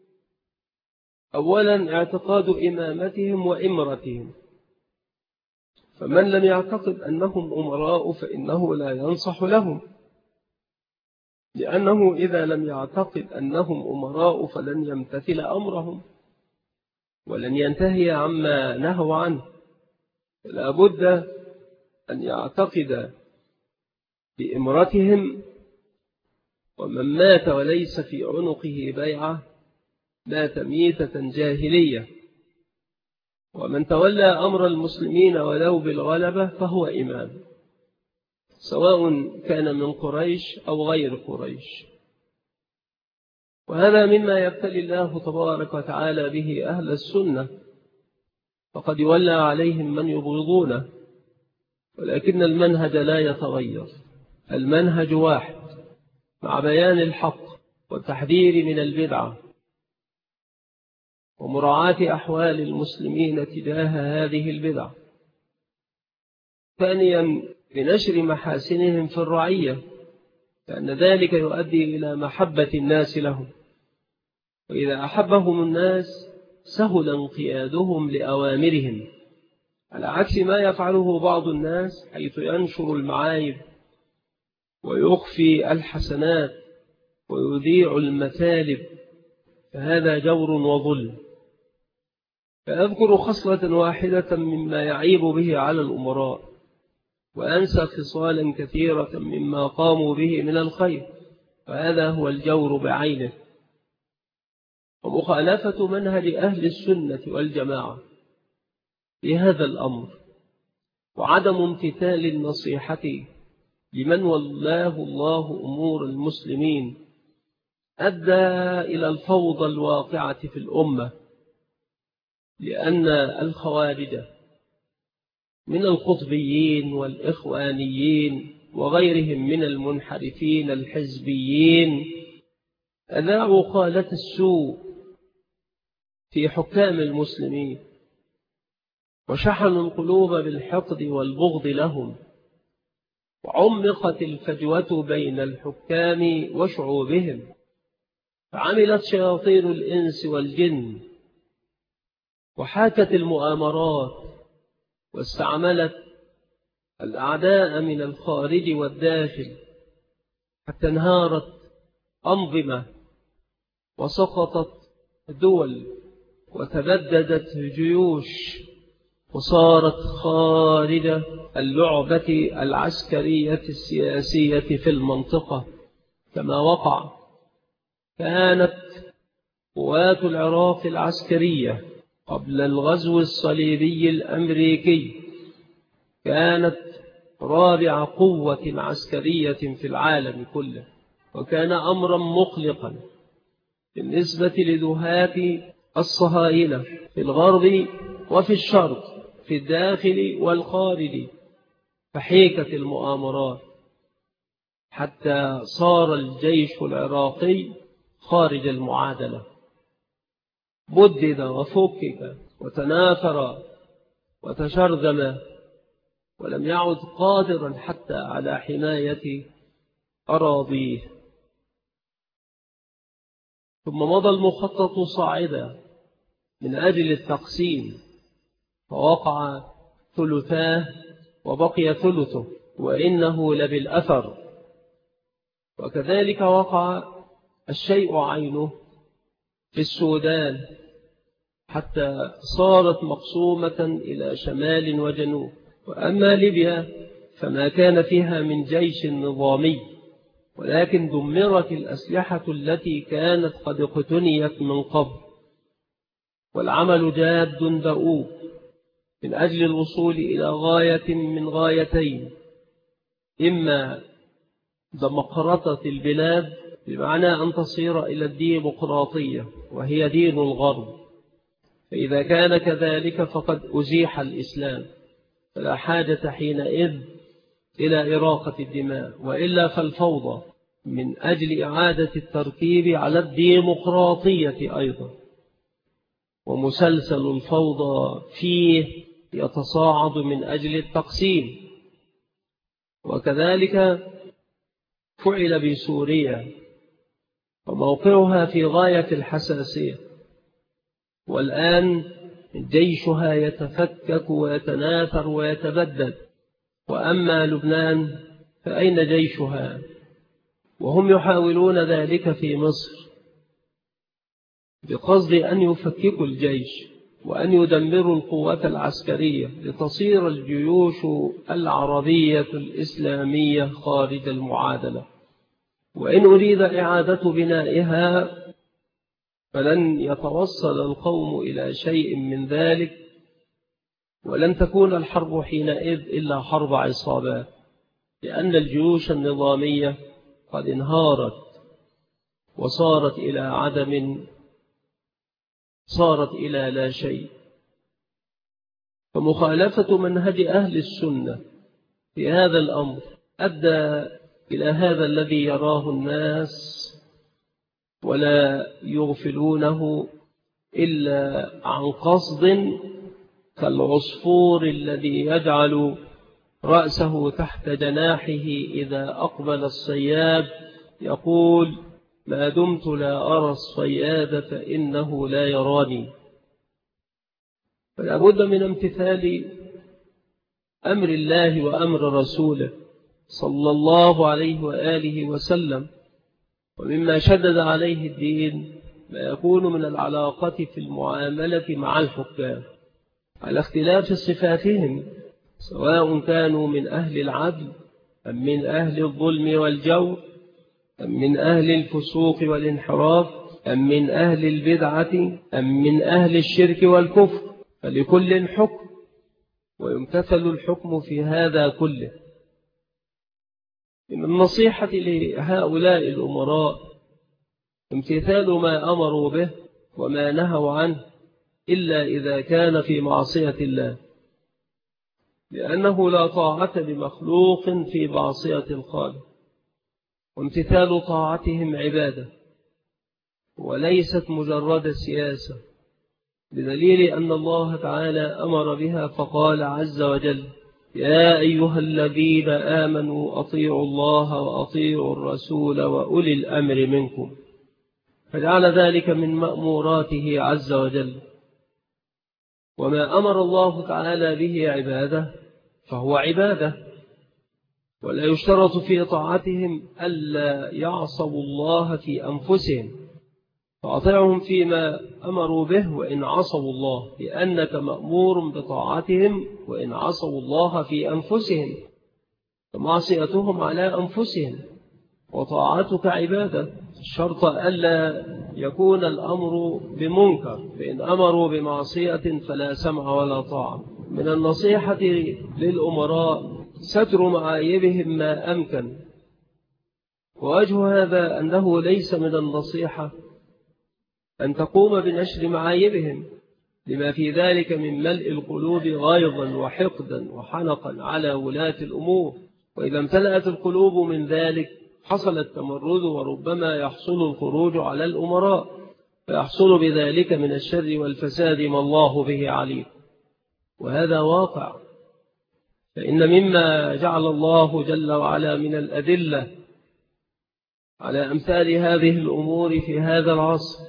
أولا اعتقاد إمامتهم وإمرتهم، فمن لم يعتقد أنهم أمراء فإنه لا ينصح لهم، لأنه إذا لم يعتقد أنهم أمراء فلن يمتثل أمرهم ولن ينتهي عما نهوا عنه. لا بد أن يعتقد بإمرتهم، ومن مات وليس في عنقه بيعة مات ميتة جاهلية، ومن تولى أمر المسلمين ولو بالغلبة فهو إمام، سواء كان من قريش أو غير قريش. وهذا مما يبتلي الله تبارك وتعالى به أهل السنة، فقد يولى عليهم من يبغضونه، ولكن المنهج لا يتغير، المنهج واحد، مع بيان الحق والتحذير من البدعة ومراعاة أحوال المسلمين تجاه هذه البدع. ثانيا بنشر محاسنهم في الرعية، لأن ذلك يؤدي إلى محبة الناس لهم، وإذا أحبهم الناس سهل انقيادهم لأوامرهم، على عكس ما يفعله بعض الناس حيث ينشر المعايب ويخفي الحسنات ويذيع المثالب، فهذا جور وظلم. فأذكر خصلة واحدة مما يعيب به على الأمراء، وأنسى خصالا كثيرة مما قاموا به من الخير، وهذا هو الجور بعينه، ومخالفة منهج أهل السنة والجماعة في هذا الأمر، وعدم امتثال النصيحة لمن ولاه الله أمور المسلمين أدى إلى الفوضى الواقعة في الأمة، لأن الخوارج من القطبيين والإخوانيين وغيرهم من المنحرفين الحزبيين أذاعوا خالة السوء في حكام المسلمين، وشحنوا القلوب بالحقد والبغض لهم، وعمقت الفجوة بين الحكام وشعوبهم، فعملت شياطين الإنس والجن وحاكت المؤامرات، واستعملت الأعداء من الخارج والداخل، حتى انهارت أنظمة وسقطت دول وتبددت جيوش، وصارت خارج اللعبة العسكرية السياسية في المنطقة كما وقع. كانت قوات العراق العسكرية قبل الغزو الصليبي الأمريكي كانت رابع قوة عسكرية في العالم كله، وكان أمرا مقلقا بالنسبة لدهاة الصهاينة في الغرب وفي الشرق، في الداخل والخارج، فحيكت المؤامرات حتى صار الجيش العراقي خارج المعادلة، بدد وفكك وتناثر وتشرذم، ولم يعد قادرا حتى على حماية أراضيه. ثم مضى المخطط صاعدا من أجل التقسيم، فوقع ثلثاه وبقي ثلثه، وإنه لبالأثر. وكذلك وقع الشيء عينه في السودان، حتى صارت مقسومة إلى شمال وجنوب. وأما ليبيا فما كان فيها من جيش نظامي، ولكن دمرت الأسلحة التي كانت قد اقتنيت من قبل، والعمل جاد دؤوب من أجل الوصول إلى غاية من غايتين: إما ديمقراطية البلاد بمعنى أن تصير إلى الديمقراطية وهي دين الغرب، فإذا كان كذلك فقد أزيح الإسلام، فلا حاجة حينئذ إلى إراقة الدماء، وإلا فالفوضى من أجل إعادة التركيب على الديمقراطية أيضا، ومسلسل الفوضى فيه يتصاعد من أجل التقسيم. وكذلك فعل بسوريا، وموقعها في غاية الحساسية، والآن جيشها يتفكك ويتناثر ويتبدد. وأما لبنان فأين جيشها؟ وهم يحاولون ذلك في مصر بقصد أن يفككوا الجيش وأن يدمروا القوات العسكرية لتصير الجيوش العربية الإسلامية خارج المعادلة. وإن أريد إعادة بنائها فلن يتوصل القوم إلى شيء من ذلك، ولن تكون الحرب حينئذ إلا حرب عصابات، لأن الجيوش النظامية قد انهارت وصارت إلى عدم، صارت إلى لا شيء. فمخالفة منهج أهل السنة في هذا الأمر أدى إلى هذا الذي يراه الناس ولا يغفلونه إلا عن قصد، كالعصفور الذي يجعل رأسه تحت جناحه إذا أقبل الصياد، يقول: ما دمت لا أرى الصياد فإنه لا يراني. فلا بد من امتثال أمر الله وأمر رسوله صلى الله عليه وآله وسلم. ومما شدد عليه الدين ما يكون من العلاقة في المعاملة مع الحكام على اختلاف صفاتهم، سواء كانوا من أهل العدل أم من أهل الظلم والجور، أم من أهل الفسوق والانحراف، أم من أهل البدعة، أم من أهل الشرك والكفر، فلكل حكم ويمتثل الحكم في هذا كله. من النصيحة لهؤلاء الأمراء امتثال ما أمروا به وما نهوا عنه، إلا إذا كان في معصية الله، لأنه لا طاعة لمخلوق في معصية الخالق، وامتثال طاعتهم عبادة وليست مجرد سياسة، بدليل أن الله تعالى أمر بها فقال عز وجل: يا أيها الذين آمنوا أطيعوا الله وأطيعوا الرسول وأولي الأمر منكم، فجعل ذلك من مأموراته عز وجل. وما أمر الله تعالى به عبادة فهو عبادة، ولا يشترط في طاعتهم ألا يعصوا الله في أنفسهم، فأطيعهم فيما أمروا به وإن عصوا الله، لأنك مأمور بطاعتهم وإن عصوا الله في أنفسهم، فمعصيتهم على أنفسهم وطاعتك عبادة. الشرط ألا يكون الأمر بمنكر، فإن أمروا بمعصية فلا سمع ولا طاعة. من النصيحة للأمراء ستر معايبهم ما أمكن، ووجه هذا أنه ليس من النصيحة أن تقوم بنشر معايبهم، لما في ذلك من ملء القلوب غيظا وحقدا وحنقا على ولاة الأمور. وإذا امتلأت القلوب من ذلك حصل التمرد، وربما يحصل الخروج على الأمراء، فيحصل بذلك من الشر والفساد ما الله به عليم، وهذا واقع. فإن مما جعل الله جل وعلا من الأدلة على أمثال هذه الأمور في هذا العصر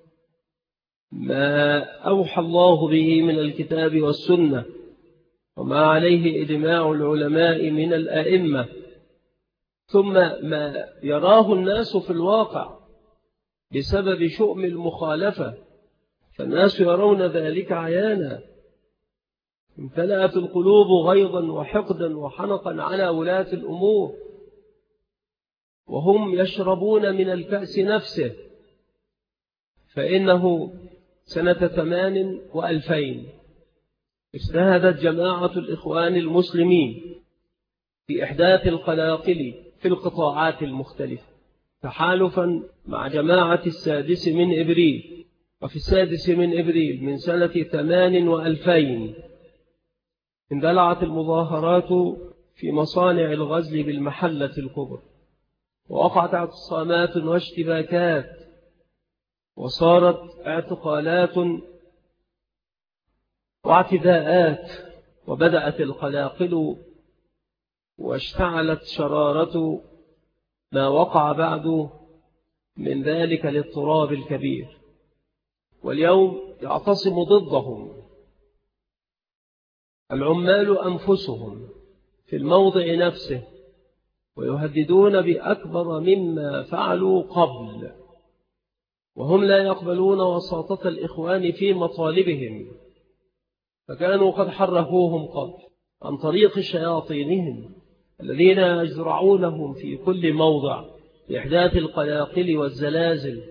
ما أوحى الله به من الكتاب والسنة، وما عليه إجماع العلماء من الأئمة، ثم ما يراه الناس في الواقع بسبب شؤم المخالفة، فالناس يرون ذلك عيانا. امتلأت القلوب غيظا وحقدا وحنقا على ولاة الأمور، وهم يشربون من الكأس نفسه. فإنه سنة 2008 اجتهدت جماعة الإخوان المسلمين في إحداث القلاقل في القطاعات المختلفة، تحالفا مع جماعة 6 من إبريل. وفي 6 من إبريل من سنة 2008 اندلعت المظاهرات في مصانع الغزل بالمحلة الكبرى، ووقعت اعتصامات واشتباكات، وصارت اعتقالات واعتداءات، وبدأت القلاقل واشتعلت شرارة ما وقع بعد من ذلك الاضطراب الكبير. واليوم يعتصم ضدهم العمال أنفسهم في الموضع نفسه، ويهددون بأكبر مما فعلوا قبل، وهم لا يقبلون وساطة الإخوان في مطالبهم، فكانوا قد حركوهم قبل عن طريق شياطينهم الذين يزرعونهم في كل موضع لإحداث القلاقل والزلازل.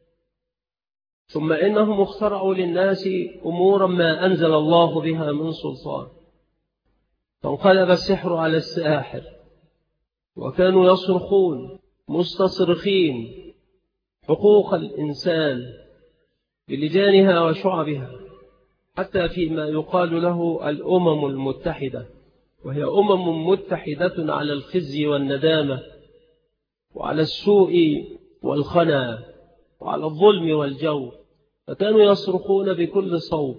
ثم إنهم اخترعوا للناس أمورا ما أنزل الله بها من سلطان، فانقلب السحر على الساحر، وكانوا يصرخون مستصرخين حقوق الإنسان بلجانها وشعبها، حتى فيما يقال له الأمم المتحدة، وهي أمم متحدة على الخزي والندامة وعلى السوء والخنا وعلى الظلم والجور. فكانوا يصرخون بكل صوت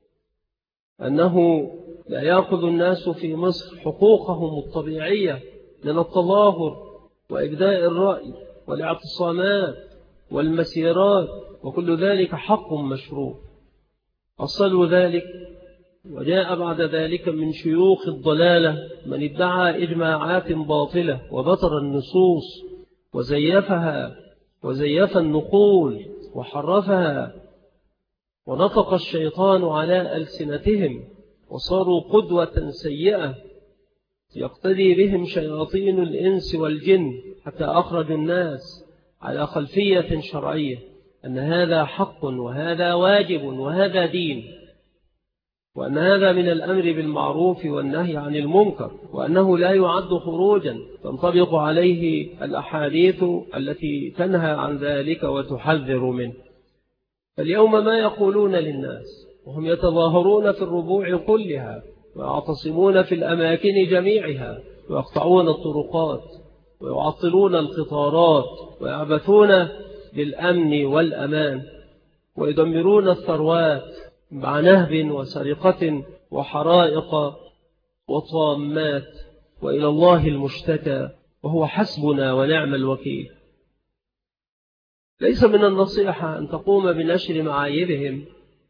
أنه لا يأخذ الناس في مصر حقوقهم الطبيعية من التظاهر وإبداء الرأي والاعتصامات والمسيرات، وكل ذلك حق مشروع. أصلوا ذلك، وجاء بعد ذلك من شيوخ الضلالة من ادعى إجماعات باطلة وبطر النصوص وزيفها وزيف النقول وحرفها، ونطق الشيطان على ألسنتهم، وصاروا قدوة سيئة يقتدي بهم شياطين الإنس والجن، حتى أخرج الناس على خلفية شرعية أن هذا حق وهذا واجب وهذا دين، وأن هذا من الأمر بالمعروف والنهي عن المنكر، وأنه لا يعد خروجا تنطبق عليه الأحاديث التي تنهى عن ذلك وتحذر منه. فاليوم ما يقولون للناس وهم يتظاهرون في الربوع كلها ويعتصمون في الأماكن جميعها، ويقطعون الطرقات ويعطلون القطارات ويعبثون بالأمن والأمان، ويدمرون الثروات مع نهب وسرقة وحرائق وطامات، وإلى الله المشتكى، وهو حسبنا ونعم الوكيل. ليس من النصيحة أن تقوم بنشر معايبهم،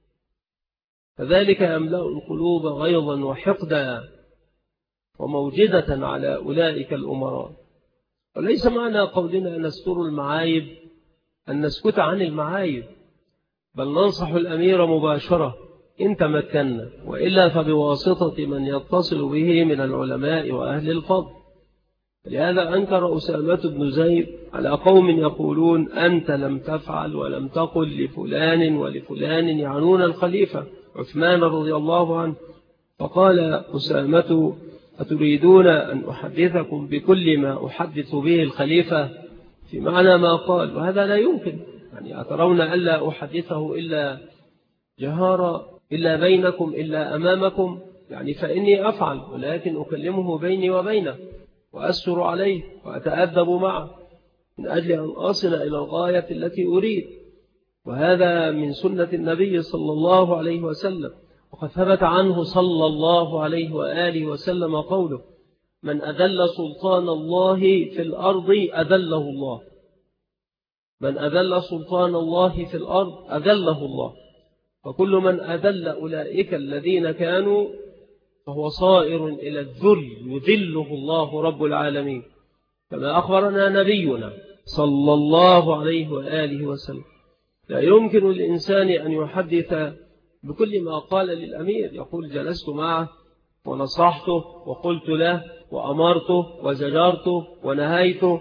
فذلك يملأ القلوب غيظا وحقدا وموجدة على أولئك الأمراء. وليس معنى قولنا نستر المعايب أن نسكت عن المعايب، بل ننصح الأمير مباشرة إن تمكنا، وإلا فبواسطة من يتصل به من العلماء وأهل الفضل، لهذا أنكر أسامة بن زيد على قوم يقولون أنت لم تفعل ولم تقل لفلان ولفلان يعنون الخليفة عثمان رضي الله عنه. فقال أسامة أتريدون أن أحدثكم بكل ما أحدث به الخليفة؟ في معنى ما قال، وهذا لا يمكن. يعني أترون ألا أحدثه إلا جهارا، إلا بينكم، إلا أمامكم؟ يعني فإني أفعل، ولكن أكلمه بيني وبينه وأسر عليه وأتأدب معه من أجل أن أصل إلى الغاية التي أريد. وهذا من سنة النبي صلى الله عليه وسلم. وقد ثبت عنه صلى الله عليه وآله وسلم قوله: من أذل سلطان الله في الأرض أذله الله. من أذل سلطان الله في الأرض أذله الله. فكل من أذل أولئك الذين كانوا فهو صائر إلى الذل يذله الله رب العالمين، كما أخبرنا نبينا صلى الله عليه وآله وسلم. لا يمكن للإنسان أن يحدث بكل ما قال للأمير، يقول جلست معه ونصحته وقلت له وأمرته وزجرته ونهيته،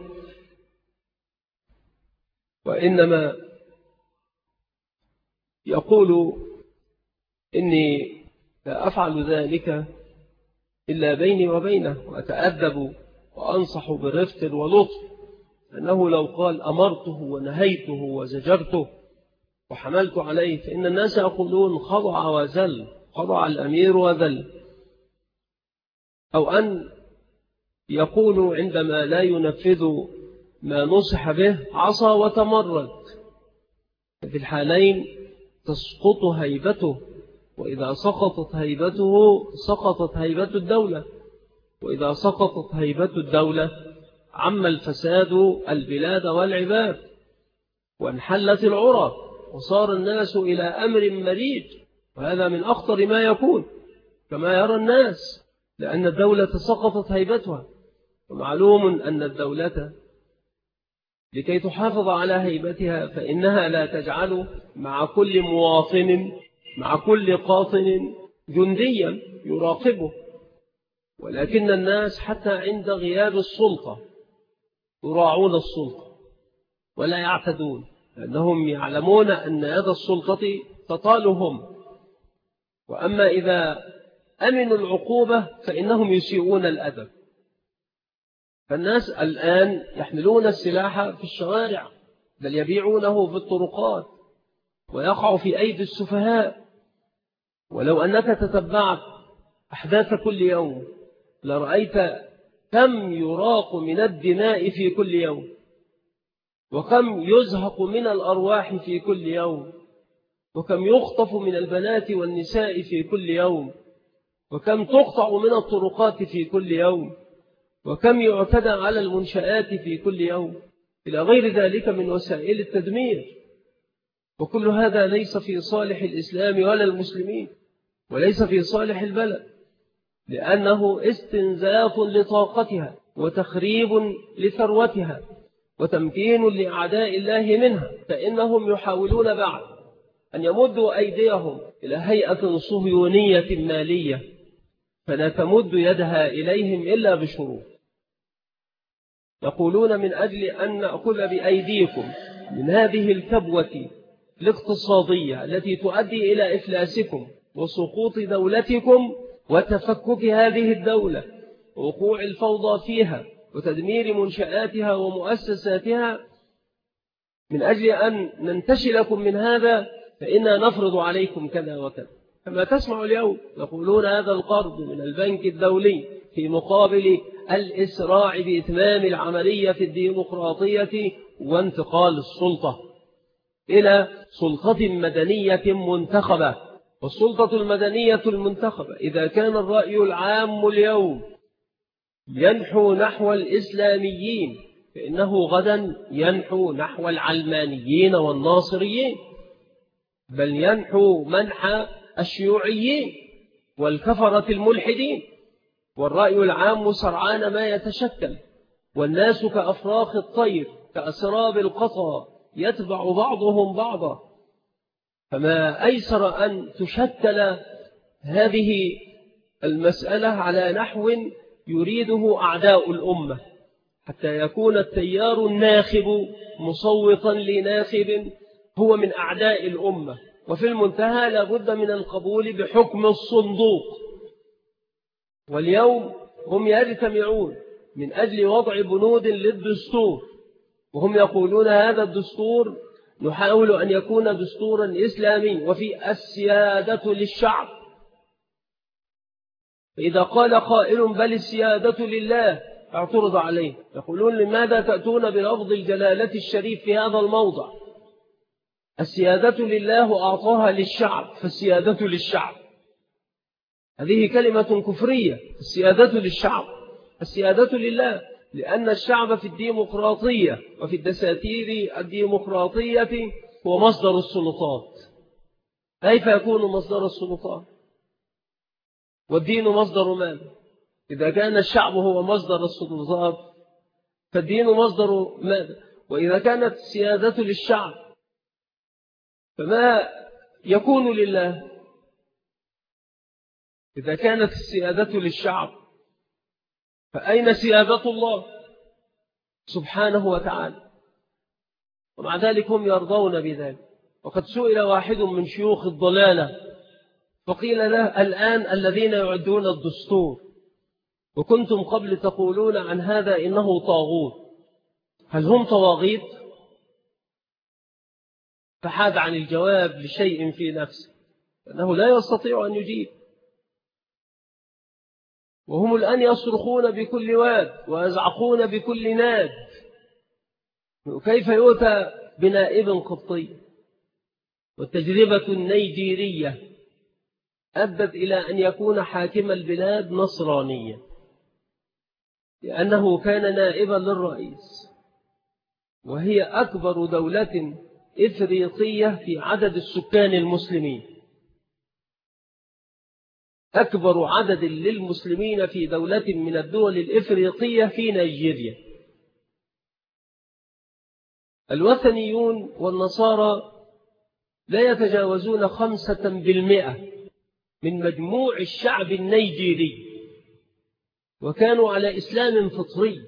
وإنما يقول إني لا أفعل ذلك إلا بيني وبينه، وأتأدب وأنصح برفق ولطف، أنه لو قال أمرته ونهيته وزجرته وحملت عليه فإن الناس يقولون خضع وذل، خضع الأمير وذل. أو أن يقولوا عندما لا ينفذ ما نصح به عصى وتمرد، في الحالين تسقط هيبته، وإذا سقطت هيبته سقطت هيبة الدولة، وإذا سقطت هيبة الدولة عم الفساد البلاد والعباد، وانحلت العرى، وصار الناس إلى أمر مريج. وهذا من أخطر ما يكون كما يرى الناس، لأن الدولة سقطت هيبتها. ومعلوم أن الدولة لكي تحافظ على هيبتها فإنها لا تجعل مع كل مواطن، مع كل قاطن جنديا يراقبه، ولكن الناس حتى عند غياب السلطة يراعون السلطة ولا يعتدون، لأنهم يعلمون أن يد السلطة تطالهم. وأما إذا أمنوا العقوبة فإنهم يسيئون الأدب. فالناس الآن يحملون السلاح في الشوارع، بل يبيعونه في الطرقات ويقع في أيدي السفهاء. ولو أنك تتبعت أحداث كل يوم لرأيت كم يراق من الدماء في كل يوم، وكم يزهق من الأرواح في كل يوم، وكم يخطف من البنات والنساء في كل يوم، وكم تقطع من الطرقات في كل يوم، وكم يعتدى على المنشآت في كل يوم، إلى غير ذلك من وسائل التدمير. وكل هذا ليس في صالح الإسلام ولا المسلمين، وليس في صالح البلد، لأنه استنزاف لطاقتها وتخريب لثروتها وتمكين لأعداء الله منها. فإنهم يحاولون بعد أن يمدوا أيديهم إلى هيئة صهيونية مالية، فلا تمد يدها إليهم إلا بشروط. يقولون من أجل أن نأكل بأيديكم من هذه الكبوة الاقتصادية التي تؤدي إلى إفلاسكم وسقوط دولتكم وتفكك هذه الدولة ووقوع الفوضى فيها وتدمير منشآتها ومؤسساتها، من أجل أن ننتشلكم من هذا فإنا نفرض عليكم كذا وكذا. كما تسمع اليوم يقولون هذا القرض من البنك الدولي في مقابل الإسراع بإتمام العملية في الديمقراطية وانتقال السلطة إلى سلطة مدنية منتخبة. والسلطة المدنية المنتخبة إذا كان الرأي العام اليوم ينحو نحو الإسلاميين فإنه غدا ينحو نحو العلمانيين والناصريين، بل ينحو منحى الشيوعيين والكفرة الملحدين. والرأي العام سرعان ما يتشكل، والناس كأفراخ الطير كأسراب القطا يتبع بعضهم بعضا. فما أيسر أن تشكل هذه المسألة على نحو يريده أعداء الأمة، حتى يكون التيار الناخب مصوتا لناخب هو من أعداء الأمة، وفي المنتهى لابد من القبول بحكم الصندوق. واليوم هم يجتمعون من أجل وضع بنود للدستور، وهم يقولون هذا الدستور نحاول أن يكون دستورا إسلامي وفي السيادة للشعب. فإذا قال قائل بل السيادة لله اعترض عليه، يقولون لماذا تأتون بلفظ الجلالة الشريف في هذا الموضع؟ السيادة لله أعطاها للشعب، فالسيادة للشعب هذه كلمة كفرية. السيادة للشعب، السيادة لله، لأن الشعب في الديمقراطية وفي الدساتير الديمقراطية هو مصدر السلطات. كيف يكون مصدر السلطات والدين مصدر ماذا؟ إذا كان الشعب هو مصدر السلطات فالدين مصدر ماذا؟ وإذا كانت السيادة للشعب فما يكون لله؟ إذا كانت السيادة للشعب فأين سيادة الله سبحانه وتعالى؟ ومع ذلك هم يرضون بذلك. وقد سئل واحد من شيوخ الضلالة فقيل له الآن الذين يعدون الدستور وكنتم قبل تقولون عن هذا إنه طاغوت، هل هم طواغيت؟ فحاد عن الجواب لشيء في نفسه أنه لا يستطيع أن يجيب. وهم الآن يصرخون بكل واد ويزعقون بكل ناد، كيف يؤتى بنائب قبطي؟ والتجربة النيجيرية أدت إلى أن يكون حاكم البلاد نصرانيا لأنه كان نائبا للرئيس، وهي أكبر دولة إفريقية في عدد السكان المسلمين، أكبر عدد للمسلمين في دولة من الدول الإفريقية في نيجيريا. الوثنيون والنصارى لا يتجاوزون 5% من مجموع الشعب النيجيري، وكانوا على إسلام فطري،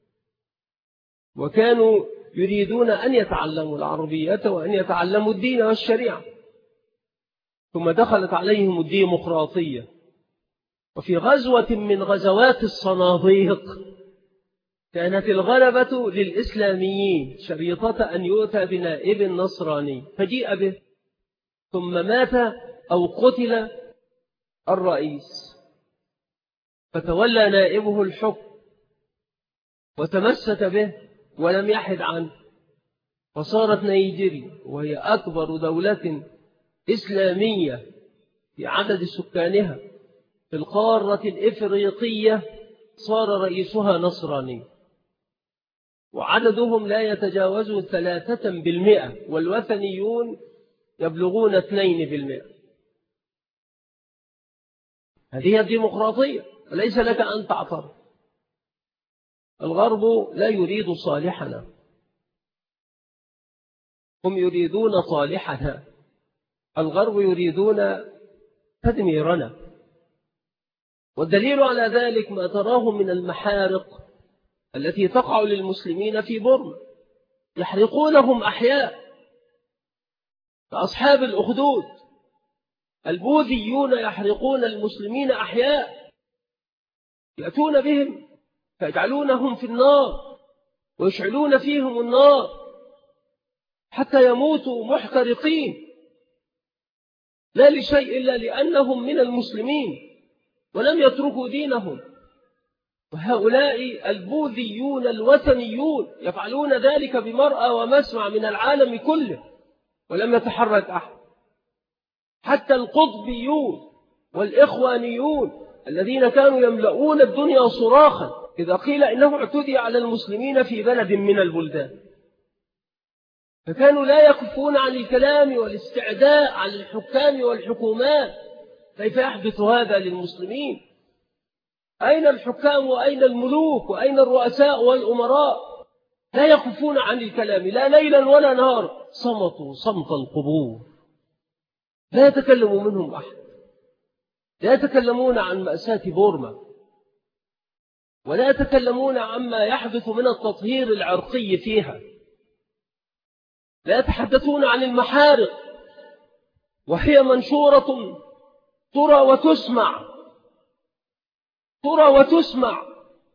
وكانوا يريدون أن يتعلموا العربية وأن يتعلموا الدين والشريعة. ثم دخلت عليهم الديمقراطية، وفي غزوة من غزوات الصناديق كانت الغلبة للإسلاميين شريطة أن يؤتى بنائب نصراني، فجيء به ثم مات أو قتل الرئيس، فتولى نائبه الحكم وتمسك به ولم يحد عنه، فصارت نيجيريا وهي أكبر دولة إسلامية في عدد سكانها في القارة الإفريقية، صار رئيسها نصراني وعددهم لا يتجاوز 3%، والوثنيون يبلغون 2%. هذه الديمقراطية، ليس لك أن تعترض. الغرب لا يريد صالحنا، هم يريدون صالحنا. الغرب يريدون تدميرنا، والدليل على ذلك ما تراه من المحارق التي تقع للمسلمين في بورما، يحرقونهم أحياء كأصحاب الأخدود. البوذيون يحرقون المسلمين أحياء، يأتون بهم فيجعلونهم في النار ويشعلون فيهم النار حتى يموتوا محترقين، لا لشيء إلا لأنهم من المسلمين ولم يتركوا دينهم. وهؤلاء البوذيون الوثنيون يفعلون ذلك بمرأى ومسمع من العالم كله ولم يتحرك أحد. حتى القطبيون والإخوانيون الذين كانوا يملؤون الدنيا صراخا إذا قيل إنه اعتدي على المسلمين في بلد من البلدان، فكانوا لا يكفون عن الكلام والاستعداء على الحكام والحكومات. كيف يحدث هذا للمسلمين؟ أين الحكام وأين الملوك وأين الرؤساء والأمراء؟ لا يكفون عن الكلام لا ليلا ولا نهارا، صمتوا صمت القبور، لا يتكلم منهم أحد، لا يتكلمون عن مأساة بورما. ولا يتكلمون عما يحدث من التطهير العرقي فيها، لا يتحدثون عن المحارق وهي منشورة ترى وتسمع،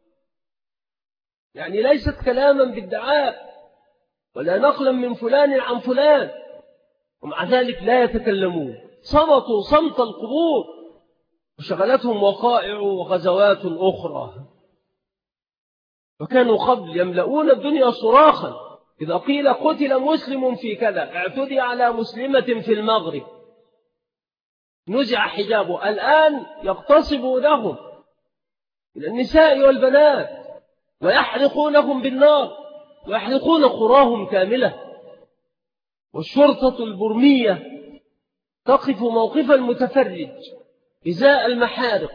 يعني ليست كلاما بالدعاء ولا نقلا من فلان عن فلان، ومع ذلك لا يتكلمون، صمتوا صمت القبور، وشغلتهم وقائع وغزوات أخرى. وكانوا قبل يملؤون الدنيا صراخا، إذا قيل قتل مسلم في كذا، اعتدي على مسلمة في المغرب، نزع حجابه، الآن يغتصبوا لهم من النساء والبنات ويحرقونهم بالنار ويحرقون قراهم كاملة. والشرطة البرمية تقف موقف المتفرج إزاء المحارق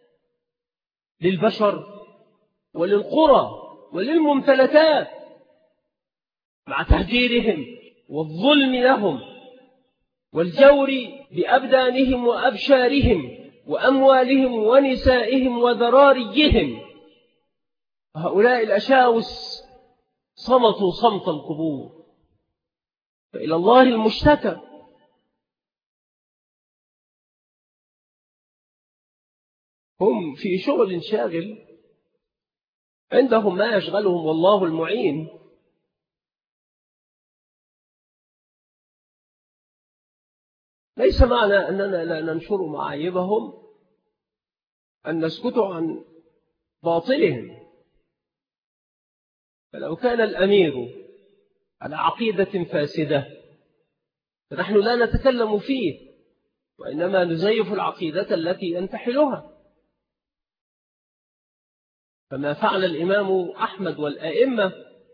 للبشر وللقرى وللممتلكات، مع تهجيرهم والظلم لهم والجور بأبدانهم وأبشارهم وأموالهم ونسائهم وذراريهم. هؤلاء الأشاوس صمتوا صمت القبور، فإلى الله المشتكى. هم في شغل شاغل، عندهم ما يشغلهم والله المعين. ليس معنى أننا لا ننشر معايبهم أن نسكت عن باطلهم، فلو كان الأمير على عقيدة فاسدة فنحن لا نتكلم فيه، وإنما نزيف العقيدة التي ينتحلها، فما فعل الإمام أحمد والآئمة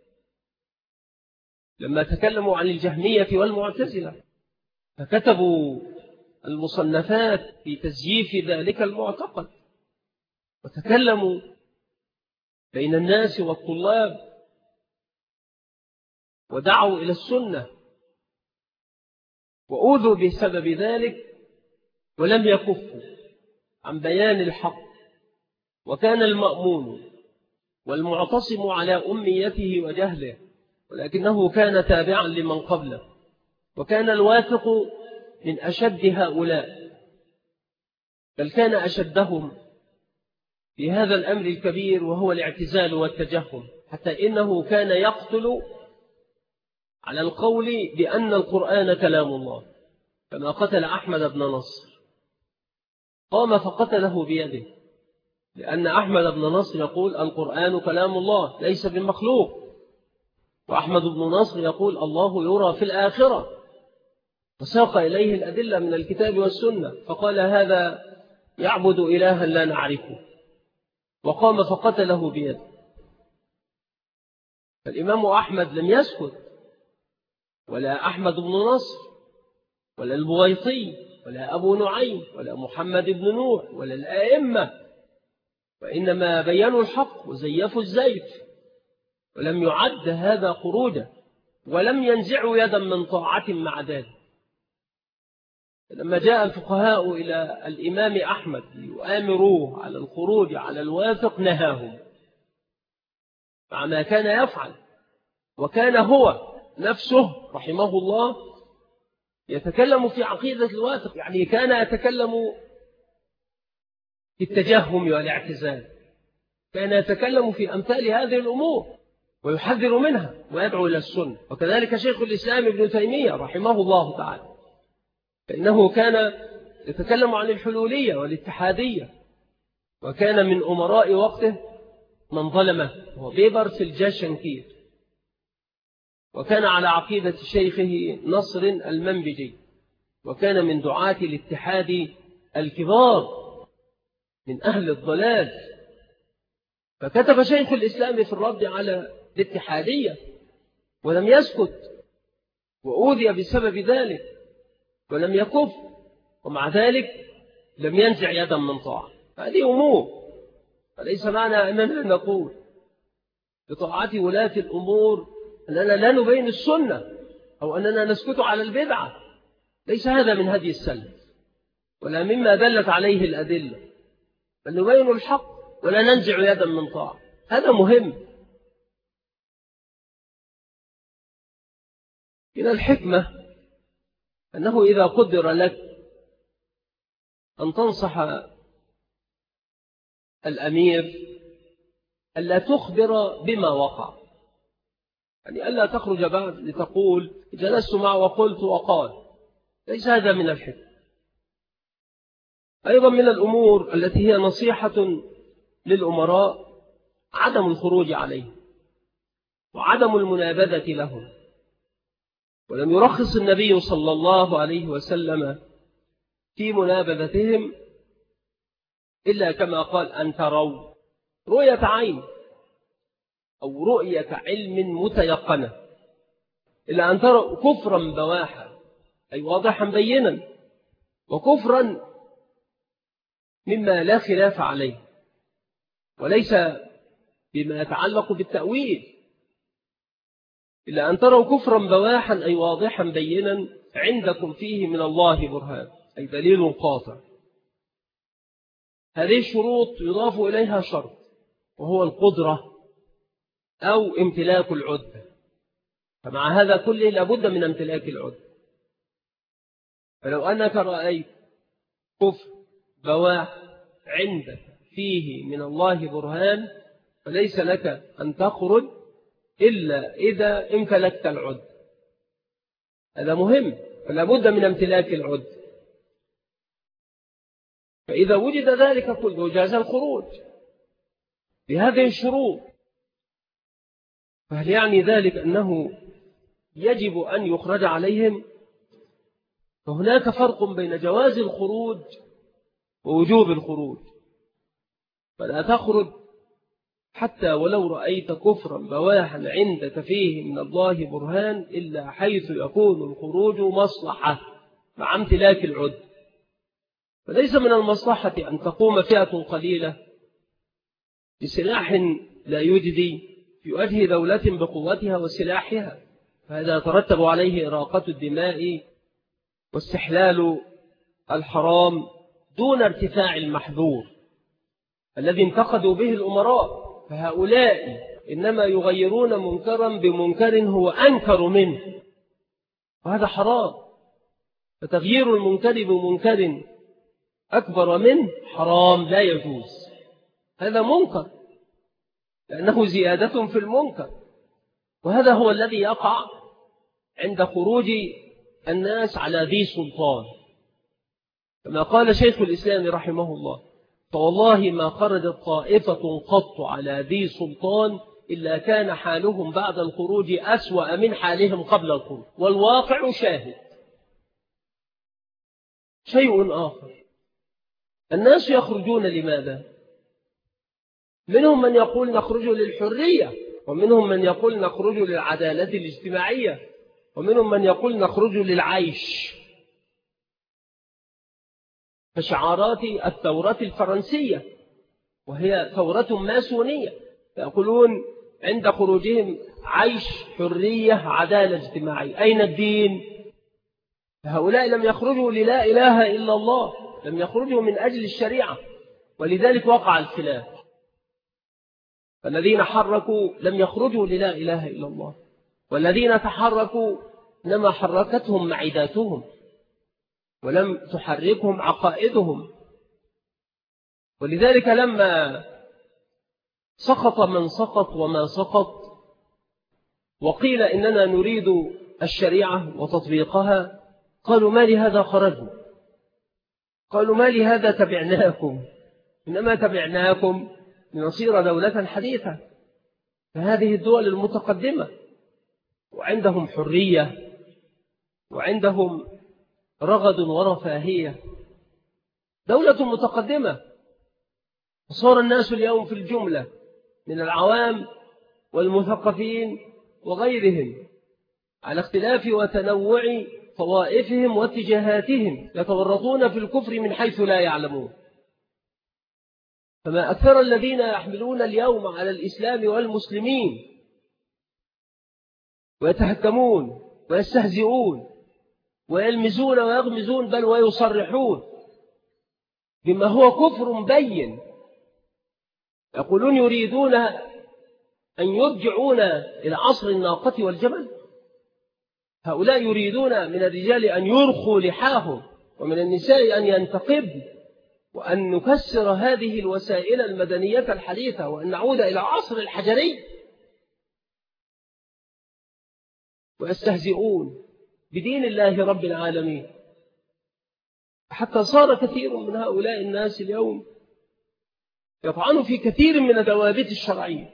لما تكلموا عن الجهمية والمعتزلة، فكتبوا المصنفات في تزييف ذلك المعتقد، وتكلموا بين الناس والطلاب، ودعوا إلى السنة، وأوذوا بسبب ذلك ولم يكفوا عن بيان الحق. وكان المأمون والمعتصم على أميته وجهله، ولكنه كان تابعا لمن قبله، وكان الواثق من أشد هؤلاء، بل كان أشدهم في هذا الأمر الكبير وهو الاعتزال والتجهم، حتى إنه كان يقتل على القول بأن القرآن كلام الله، كما قتل أحمد بن نصر، قام فقتله بيده، لأن أحمد بن نصر يقول القرآن كلام الله ليس بمخلوق، وأحمد بن نصر يقول الله يرى في الآخرة، وساق إليه الأدلة من الكتاب والسنة، فقال هذا يعبد إلها لا نعرفه، وقام فقتله بيده. فالإمام أحمد لم يسكت، ولا أحمد بن نصر ولا البغيطي ولا أبو نعيم ولا محمد بن نوح ولا الآئمة، وإنما بيّنوا الحق وزيفوا الزيف، ولم يعد هذا خروجا، ولم ينزعوا يدا من طاعة مع ذلك. لما جاء الفقهاء إلى الإمام أحمد ليؤامروه على الخروج على الواثق نهاهم مع ما كان يفعل، وكان هو نفسه رحمه الله يتكلم في عقيدة الواثق، يعني كان يتكلم في التجهم والاعتزال، كان يتكلم في أمثال هذه الأمور ويحذر منها ويدعو إلى السنة. وكذلك شيخ الإسلام ابن تيمية رحمه الله تعالى، فإنه كان يتكلم عن الحلولية والاتحادية، وكان من أمراء وقته من ظلمه هو بيبرس الجاشنكير، وكان على عقيدة شيخه نصر المنبجي، وكان من دعاة الاتحاد الكبار من أهل الضلال. فكتب شيخ الإسلام في الرد على الاتحادية ولم يسكت، وأوذي بسبب ذلك ولم يكف، ومع ذلك لم ينزع يدا من طاعة. هذه أمور، فليس معنى أننا نقول بطاعة ولاة الأمور أننا لا نبين السنة أو أننا نسكت على البدعة، ليس هذا من هدي السلف ولا مما دلت عليه الأدلة، بل نبين الحق ولا ننزع يدا من طاعة. هذا مهم. إلى الحكمة أنه إذا قدر لك أن تنصح الأمير ألا تخبر بما وقع، يعني ألا تخرج بعد لتقول جلست معه وقلت وقال، ليس هذا من الحكمة. أيضا من الأمور التي هي نصيحة للأمراء عدم الخروج عليه وعدم المنابذة لهم. ولم يرخص النبي صلى الله عليه وسلم في منابذتهم إلا كما قال أن تروا رؤية عين أو رؤية علم متيقنة، إلا أن تروا كفرا بواحا أي واضحا بينا، وكفرا مما لا خلاف عليه وليس بما يتعلق بالتأويل، إلا أن تروا كفرا بواحا أي واضحا بينا عندكم فيه من الله برهان أي دليل قاطع. هذه الشروط يضاف إليها شرط وهو القدرة أو امتلاك العدة، فمع هذا كله لابد من امتلاك العدة. فلو أنك رأيت كفر بواح عندك فيه من الله برهان فليس لك أن تخرج إلا إذا امتلكت العدة. هذا مهم، فلابد من امتلاك العدة. فإذا وجد ذلك كله جاز الخروج بهذه الشروط. فهل يعني ذلك أنه يجب أن يخرج عليهم؟ فهناك فرق بين جواز الخروج ووجوب الخروج. فلا تخرج حتى ولو رأيت كفرا بواحا عندك فيه من الله برهان إلا حيث يكون الخروج مصلحة مع امتلاك العدة. فليس من المصلحة أن تقوم فئة قليلة بسلاح لا يجدي في وجه دولة بقوتها وسلاحها، فهذا يترتب عليه إراقة الدماء واستحلال الحرام دون ارتفاع المحذور الذي انتقدوا به الأمراء. فهؤلاء إنما يغيرون منكرا بمنكر هو أنكر منه، وهذا حرام. فتغيير المنكر بمنكر أكبر منه حرام لا يجوز. هذا منكر لأنه زيادة في المنكر، وهذا هو الذي يقع عند خروج الناس على ذي سلطان. كما قال شيخ الإسلام رحمه الله: فوالله ما خرجت طائفة قط على ذي سلطان إلا كان حالهم بعد الخروج أسوأ من حالهم قبل الخروج، والواقع شاهد. شيء آخر، الناس يخرجون لماذا؟ منهم من يقول نخرج للحرية، ومنهم من يقول نخرج للعدالة الاجتماعية، ومنهم من يقول نخرج للعيش. فشعارات الثورة الفرنسية وهي ثورة ماسونية يقولون عند خروجهم عيش، حرية، عدالة اجتماعية. أين الدين؟ فهؤلاء لم يخرجوا للا إله إلا الله، لم يخرجوا من أجل الشريعة، ولذلك وقع الخلاف. فالذين حركوا لم يخرجوا للا إله إلا الله، والذين تحركوا إنما حركتهم معداتهم ولم تحركهم عقائدهم. ولذلك لما سقط من سقط وما سقط وقيل إننا نريد الشريعة وتطبيقها، قالوا ما لهذا خرجوا؟ قالوا ما لهذا تبعناكم؟ إنما تبعناكم لنصير دولة حديثة. فهذه الدول المتقدمة وعندهم حرية وعندهم رغد ورفاهية، دولة متقدمة. وصار الناس اليوم في الجملة من العوام والمثقفين وغيرهم على اختلاف وتنوع طوائفهم واتجاهاتهم يتورطون في الكفر من حيث لا يعلمون. فما أكثر الذين يحملون اليوم على الإسلام والمسلمين ويتهكمون ويستهزئون ويلمزون ويغمزون بل ويصرحون بما هو كفر بين يقولون يريدون أن يرجعونا إلى عصر الناقة والجمل. هؤلاء يريدون من الرجال أن يرخوا لحاهم ومن النساء أن ينتقبن، وأن نكسر هذه الوسائل المدنية الحديثة وأن نعود إلى عصر الحجري. ويستهزئون بدين الله رب العالمين، حتى صار كثير من هؤلاء الناس اليوم يطعنوا في كثير من الثوابت الشرعية،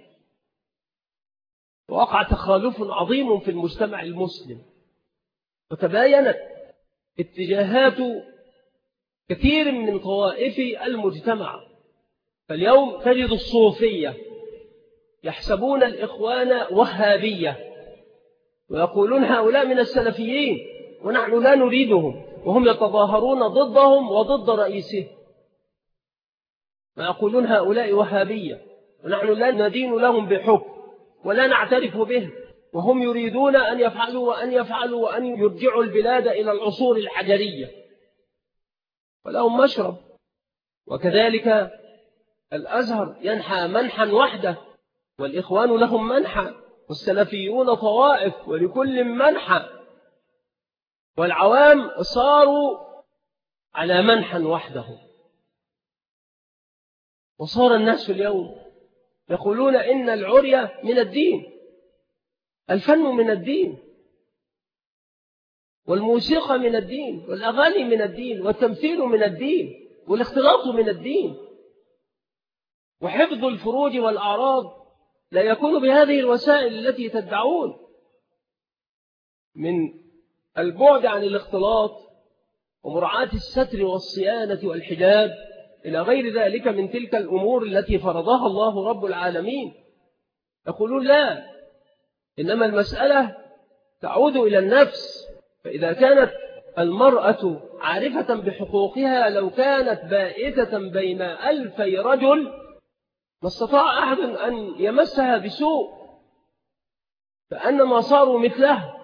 ووقع تخالف عظيم في المجتمع المسلم، وتباينت اتجاهات كثير من طوائف المجتمع. فاليوم تجد الصوفية يحسبون الإخوان وهابية، ويقولون هؤلاء من السلفيين ونحن لا نريدهم، وهم يتظاهرون ضدهم وضد رئيسه. ويقولون هؤلاء وهابية ونحن لا ندين لهم بحكم ولا نعترف به، وهم يريدون أن يفعلوا وأن يفعلوا وأن يرجعوا البلاد إلى العصور الحجرية، ولهم مشرب. وكذلك الأزهر ينحى منحا وحده، والإخوان لهم منحى، والسلفيون طوائف ولكل منحى، والعوام صاروا على منحى وحده. وصار الناس اليوم يقولون إن العري من الدين، الفن من الدين، والموسيقى من الدين، والأغاني من الدين، والتمثيل من الدين، والاختلاط من الدين، وحفظ الفروج والأعراض لا يكون بهذه الوسائل التي تدعون من البعد عن الاختلاط ومراعاة الستر والصيانة والحجاب إلى غير ذلك من تلك الأمور التي فرضها الله رب العالمين. يقولون لا، إنما المسألة تعود إلى النفس. فإذا كانت المرأة عارفة بحقوقها لو كانت بائتة بين 1000 رجل ما استطاع أحد أن يمسها بسوء، فأنما صاروا مثله.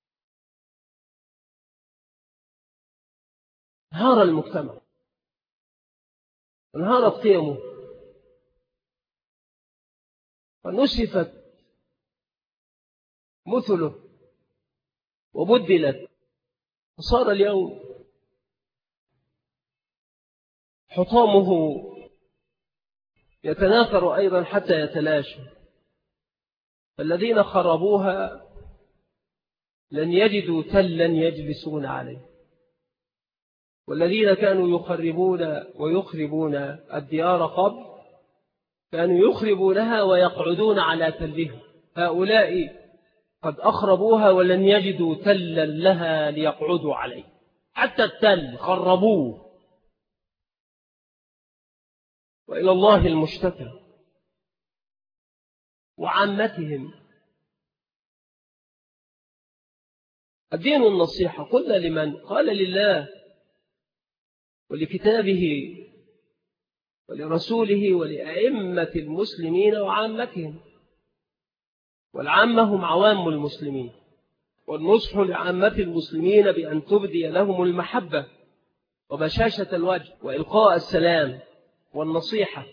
انهار المجتمع، انهارت قيمه، ونسفت مثله وبدلت، وصار اليوم حطامه يتناثر أيضا حتى يتلاشى. فالذين خربوها لن يجدوا تلا يجلسون عليه، والذين كانوا يخربون ويخربون الديار قبل كانوا يخربونها ويقعدون على تلها. هؤلاء قد أخربوها ولن يجدوا تلا لها ليقعدوا عليه، حتى التل خربوه، وإلى الله المشتكى. وعامتهم الدين النصيحة. قلنا لمن؟ قال لله ولكتابه ولرسوله ولأئمة المسلمين وعامتهم. والعامة هم عوام المسلمين، والنصح لعامة المسلمين بأن تبدي لهم المحبة وبشاشة الوجه وإلقاء السلام والنصيحة.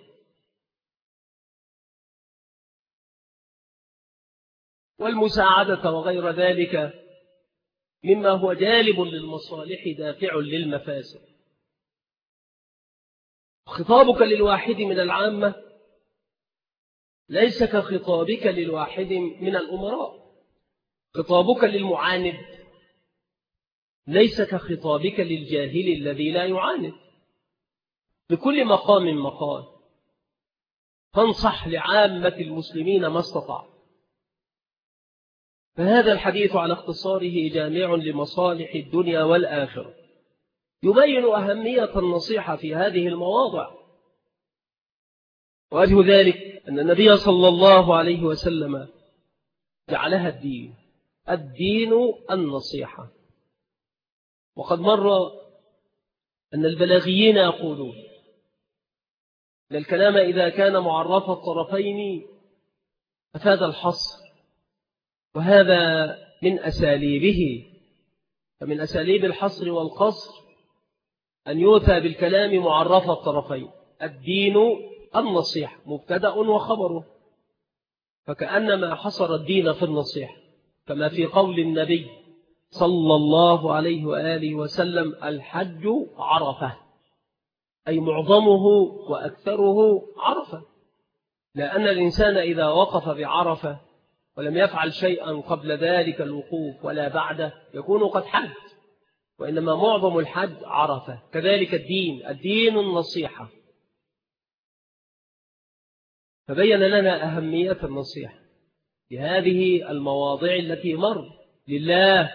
والمساعدة وغير ذلك مما هو جالب للمصالح دافع للمفاسد. خطابك للواحد من العامة ليس كخطابك للواحد من الأمراء. خطابك للمعاند ليس كخطابك للجاهل الذي لا يعاند. لكل مقام مقال، فانصح لعامة المسلمين ما استطاع. فهذا الحديث على اختصاره جامع لمصالح الدنيا والآخرة، يبين أهمية النصيحة في هذه المواضع. ووجه ذلك أن النبي صلى الله عليه وسلم جعلها الدين النصيحة. وقد مر أن البلاغيين يقولون أن الكلام إذا كان معرف الطرفين أفاد الحصر، وهذا من أساليبه. فمن أساليب الحصر والقصر أن يؤتى بالكلام معرف الطرفين. الدين النصيحة مبتدأ وخبره، فكأنما حصر الدين في النصيحة، كما في قول النبي صلى الله عليه وآله وسلم: الحج عرفة، أي معظمه وأكثره عرفة، لأن الإنسان إذا وقف بعرفة ولم يفعل شيئا قبل ذلك الوقوف ولا بعده يكون قد حج، وإنما معظم الحج عرفة. كذلك الدين النصيحة، فبين لنا أهمية النصيحة بهذه المواضع التي مر لله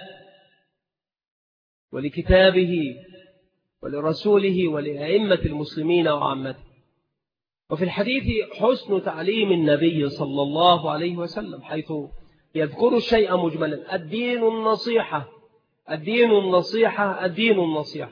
ولكتابه ولرسوله ولأئمة المسلمين وعامته. وفي الحديث حسن تعليم النبي صلى الله عليه وسلم، حيث يذكر الشيء مجملا: الدين النصيحة، الدين النصيحة، الدين النصيحة،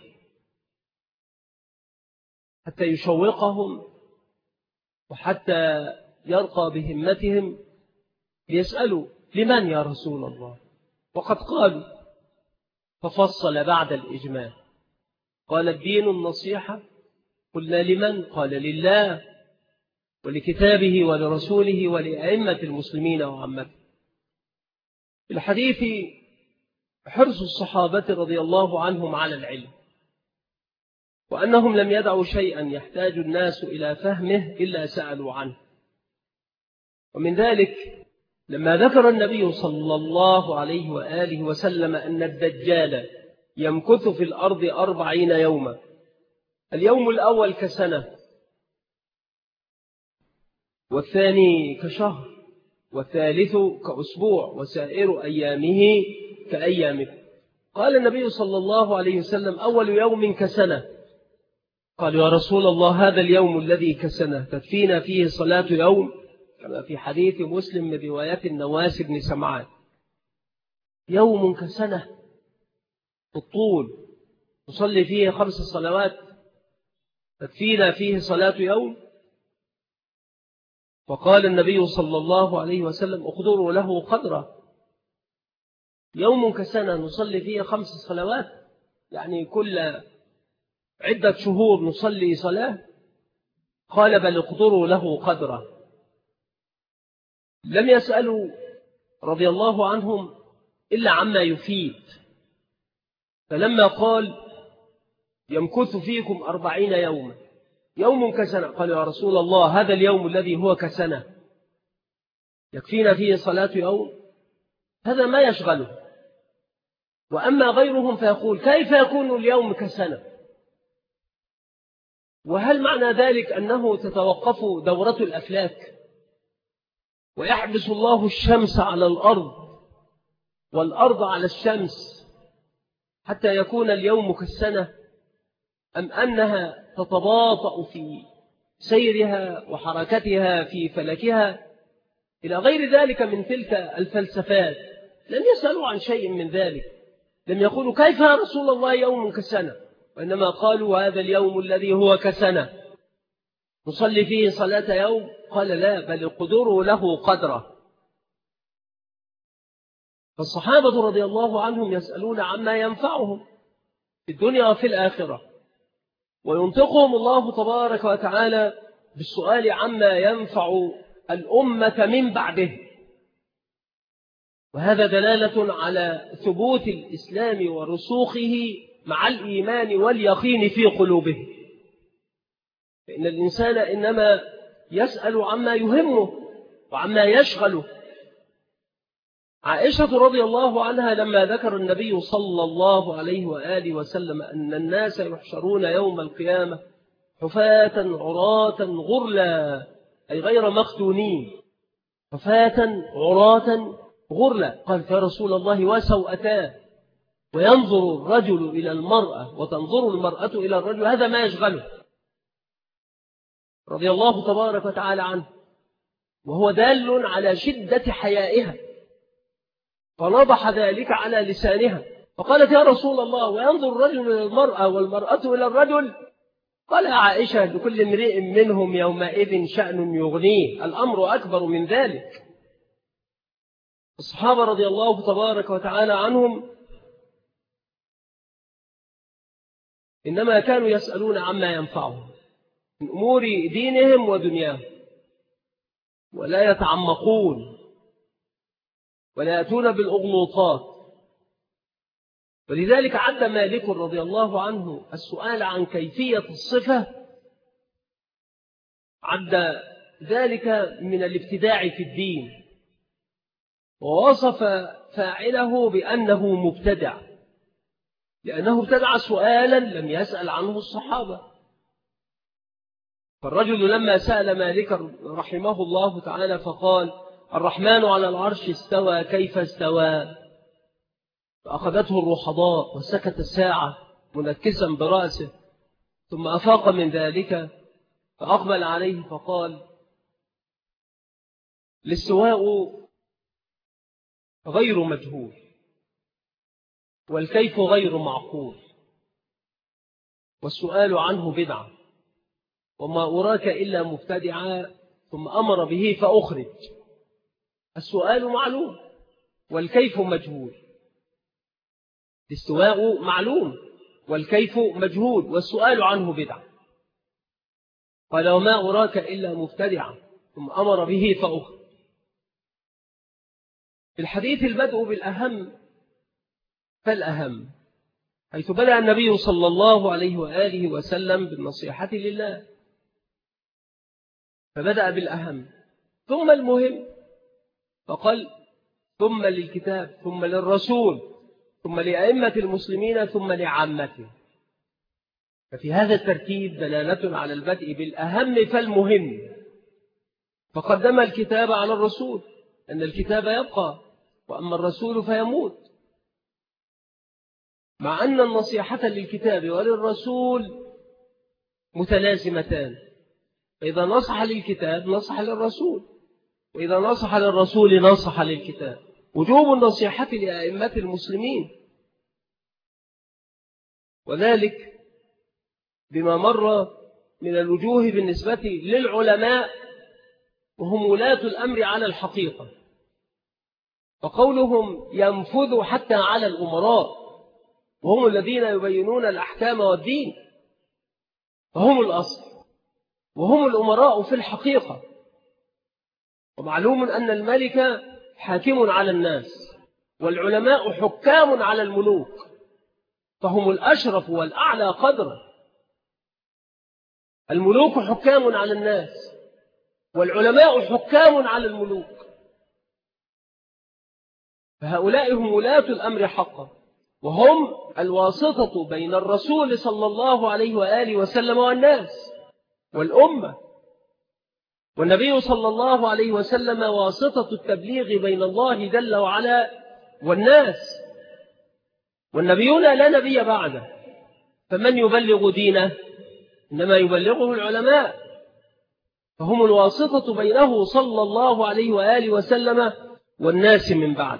حتى يشوقهم وحتى يرقى بهمتهم ليسألوا: لمن يا رسول الله؟ وقد قالوا، ففصل بعد الإجمال قال: الدين النصيحة. قلنا: لمن؟ قال: لله ولكتابه ولرسوله ولأئمة المسلمين وعامته. في الحديث حرص الصحابة رضي الله عنهم على العلم، وأنهم لم يدعوا شيئا يحتاج الناس إلى فهمه إلا سألوا عنه. ومن ذلك لما ذكر النبي صلى الله عليه وآله وسلم أن الدجال يمكث في الأرض 40 يوما، اليوم الأول كسنة، والثاني كشهر، والثالث كأسبوع، وسائر أيامه كأيامكم. قال النبي صلى الله عليه وسلم: أول يوم كسنة. قالوا: يا رسول الله، هذا اليوم الذي كسنة تكفينا فيه صلاة يوم؟ كما في حديث مسلم من رواية النواس بن سمعان: يوم كسنة الطول نصلي فيه 5 صلوات تكفينا فيه صلاة يوم؟ وقال النبي صلى الله عليه وسلم: اقدروا له قدره. يوم كسنة نصلي فيه 5 صلوات، يعني كل عدة شهور نصلي صلاة؟ قال: بل اقدروا له قدره. لم يسألوا رضي الله عنهم إلا عما يفيد، فلما قال: يمكث فيكم 40 يوما، يوم كسنة، قالوا: يا رسول الله، هذا اليوم الذي هو كسنة يكفينا فيه صلاة يوم؟ هذا ما يشغله. وأما غيرهم فيقول: كيف يكون اليوم كسنة؟ وهل معنى ذلك أنه تتوقف دورة الأفلاك ويحبس الله الشمس على الأرض والأرض على الشمس حتى يكون اليوم كالسنة، أم أنها تتباطأ في سيرها وحركتها في فلكها إلى غير ذلك من تلك الفلسفات؟ لم يسألوا عن شيء من ذلك، لم يقولوا: كيف يا رسول الله يوم كسنة؟ وإنما قالوا: هذا اليوم الذي هو كسنة نصلي فيه صلاة يوم؟ قال: لا، بل اقدروا له قدره. فالصحابة رضي الله عنهم يسألون عما ينفعهم في الدنيا وفي الآخرة، وينطقهم الله تبارك وتعالى بالسؤال عما ينفع الأمة من بعده. وهذا دلالة على ثبوت الإسلام ورسوخه مع الإيمان واليقين في قلوبه، فإن الإنسان إنما يسأل عما يهمه وعما يشغله. عائشة رضي الله عنها لما ذكر النبي صلى الله عليه وآله وسلم أن الناس يحشرون يوم القيامة حفاة عراة غرلا، أي غير مختونين، حفاة عراة غرلا، قالت: يا رسول الله، وسوءتان، وينظر الرجل إلى المرأة وتنظر المرأة إلى الرجل، هذا ما يشغله رضي الله تبارك وتعالى عنه، وهو دال على شدة حيائها، فنضح ذلك على لسانها، فقالت: يا رسول الله، وينظر الرجل إلى المرأة والمرأة إلى الرجل؟ قال: يا عائشة، لكل امرئ منهم يومئذ شأن يغنيه، الأمر أكبر من ذلك. الصحابة رضي الله تبارك وتعالى عنهم إنما كانوا يسألون عما ينفعهم، من أمور دينهم ودنياهم، ولا يتعمقون ولا يأتون بالأغلوطات. ولذلك عد مالك رضي الله عنه السؤال عن كيفية الصفة، عد ذلك من الابتداع في الدين، ووصف فاعله بأنه مبتدع، لأنه ابتدع سؤالا لم يسأل عنه الصحابة. فالرجل لما سأل مالك رحمه الله تعالى فقال: الرحمن على العرش استوى، كيف استوى؟ فأخذته الرحضاء وسكت ساعة منكسا برأسه، ثم أفاق من ذلك فأقبل عليه فقال: الاستواء غير مجهول، والكيف غير معقول، والسؤال عنه بدعة، وما أراك إلا مبتدعا. ثم أمر به فأخرج. السؤال معلوم والكيف مجهول، الاستواء معلوم والكيف مجهول، والسؤال عنه بدعة. قال: وما أراك إلا مبتدعا، ثم أمر به فأخرج. في الحديث البدء بالأهم فالأهم، حيث بدأ النبي صلى الله عليه وآله وسلم بالنصيحة لله، فبدأ بالأهم ثم المهم، فقال: ثم للكتاب، ثم للرسول، ثم لأئمة المسلمين، ثم لعامته. ففي هذا الترتيب دلالة على البدء بالأهم فالمهم، فقدم الكتاب على الرسول، أن الكتاب يبقى، وأما الرسول فيموت، مع أن النصيحة للكتاب وللرسول متلازمتان. فإذا نصح للكتاب نصح للرسول، وإذا نصح للرسول نصح للكتاب. وجوب النصيحة لأئمة المسلمين، وذلك بما مر من الوجوه بالنسبة للعلماء، وهم ولاة الأمر على الحقيقة، فقولهم ينفذ حتى على الأمراء، وهم الذين يبينون الأحكام والدين، فهم الأصل، وهم الأمراء في الحقيقة. ومعلوم أن الملك حاكم على الناس، والعلماء حكام على الملوك، فهم الأشرف والأعلى قدرا. الملوك حكام على الناس، والعلماء حكام على الملوك، فهؤلاء هم ولاة الأمر حقا، وهم الواسطة بين الرسول صلى الله عليه وآله وسلم والناس والأمة. والنبي صلى الله عليه وسلم واسطة التبليغ بين الله جل وعلا والناس، والنبيون لا نبي بعده، فمن يبلغ دينه؟ إنما يبلغه العلماء، فهم الواسطة بينه صلى الله عليه وآله وسلم والناس من بعد.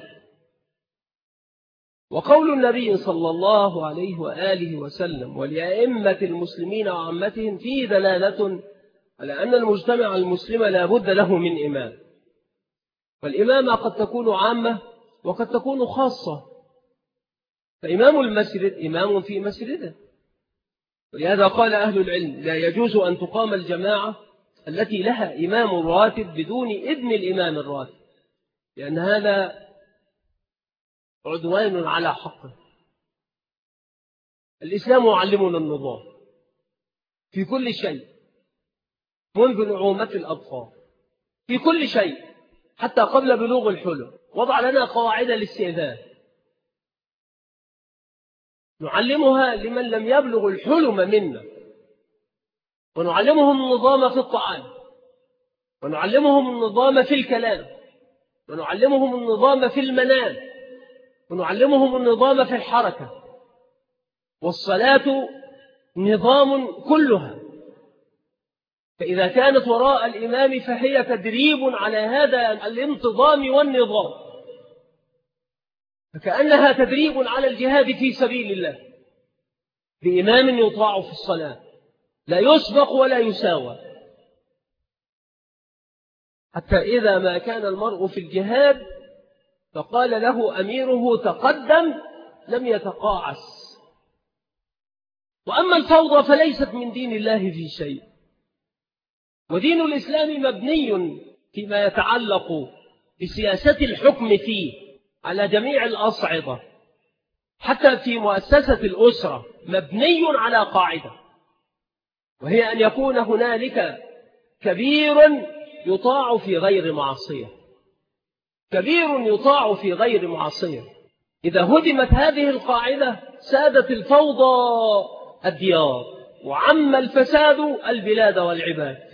وقول النبي صلى الله عليه وآله وسلم ولأئمة المسلمين وعامتهم فيه دلالة على أن المجتمع المسلم لا بد له من إمام، والإمامة قد تكون عامة وقد تكون خاصة. فإمام المسجد إمام في مسجده، ولهذا قال أهل العلم: لا يجوز أن تقام الجماعة التي لها إمام راتب بدون إذن الإمام الراتب، لأن هذا عدوان على حقه. الإسلام يعلمنا النظام في كل شيء، منذ نعومة الأطفال، في كل شيء حتى قبل بلوغ الحلم. وضع لنا قواعد الاستئذان نعلمها لمن لم يبلغ الحلم منا، ونعلمهم النظام في الطعام، ونعلمهم النظام في الكلام، ونعلمهم النظام في المنام، ونعلمهم النظام في الحركة. والصلاة نظام كلها، فإذا كانت وراء الإمام فهي تدريب على هذا الانتظام والنظام، فكأنها تدريب على الجهاد في سبيل الله، بإمام يطاع في الصلاة لا يسبق ولا يساوى، حتى إذا ما كان المرء في الجهاد فقال له أميره تقدم لم يتقاعس. وأما الفوضى فليست من دين الله في شيء، ودين الإسلام مبني فيما يتعلق بسياسة الحكم فيه على جميع الأصعدة، حتى في مؤسسة الأسرة مبني على قاعدة، وهي أن يكون هنالك كبير يطاع في غير معصية، كبير يطاع في غير معصية. إذا هدمت هذه القاعدة سادت الفوضى الديار وعم الفساد البلاد والعباد.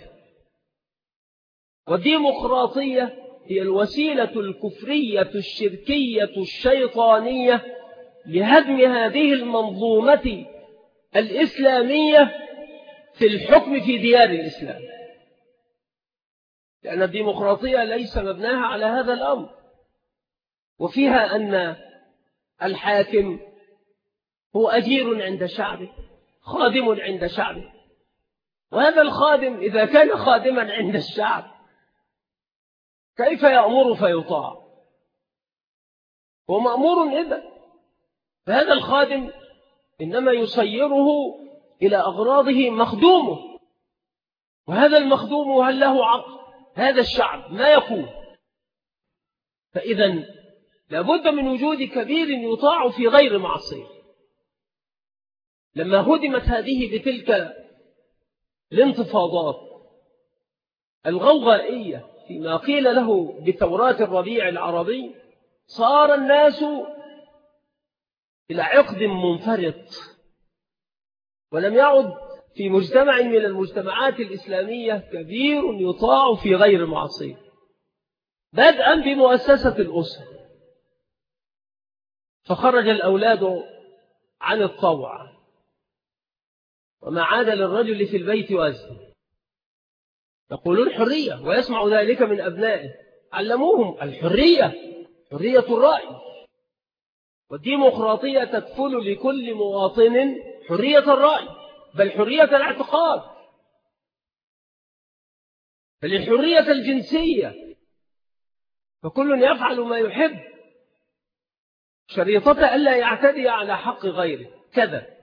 والديمقراطية هي الوسيلة الكفرية الشركية الشيطانية لهدم هذه المنظومة الإسلامية في الحكم في ديار الإسلام، لأن الديمقراطية ليس مبناها على هذا الأمر، وفيها أن الحاكم هو أجير عند شعبه، خادم عند شعبه، وهذا الخادم إذا كان خادما عند الشعب كيف يأمر فيطاع؟ هو مأمور إذا، فهذا الخادم إنما يسيره إلى أغراضه مخدومه، وهذا المخدوم هل له عقل؟ هذا الشعب ما يكون. فإذا لابد من وجود كبير يطاع في غير معصية. لما هدمت هذه بتلك الانتفاضات الغوغائية فيما قيل له بثورات الربيع العربي، صار الناس إلى عقد منفرط، ولم يعد في مجتمع من المجتمعات الإسلامية كبير يطاع في غير معصية، بدءا بمؤسسة الأسرة. فخرج الأولاد عن الطوع، وما عاد للرجل في البيت وزن، يقولون حرية ويسمع ذلك من أبنائه، علموهم الحرية، حرية الرأي، والديمقراطية تكفل لكل مواطن حرية الرأي، بل حرية الاعتقاد، بل الحرية الجنسية، فكل يفعل ما يحب، شريطة ألا يعتدي على حق غيره كذا.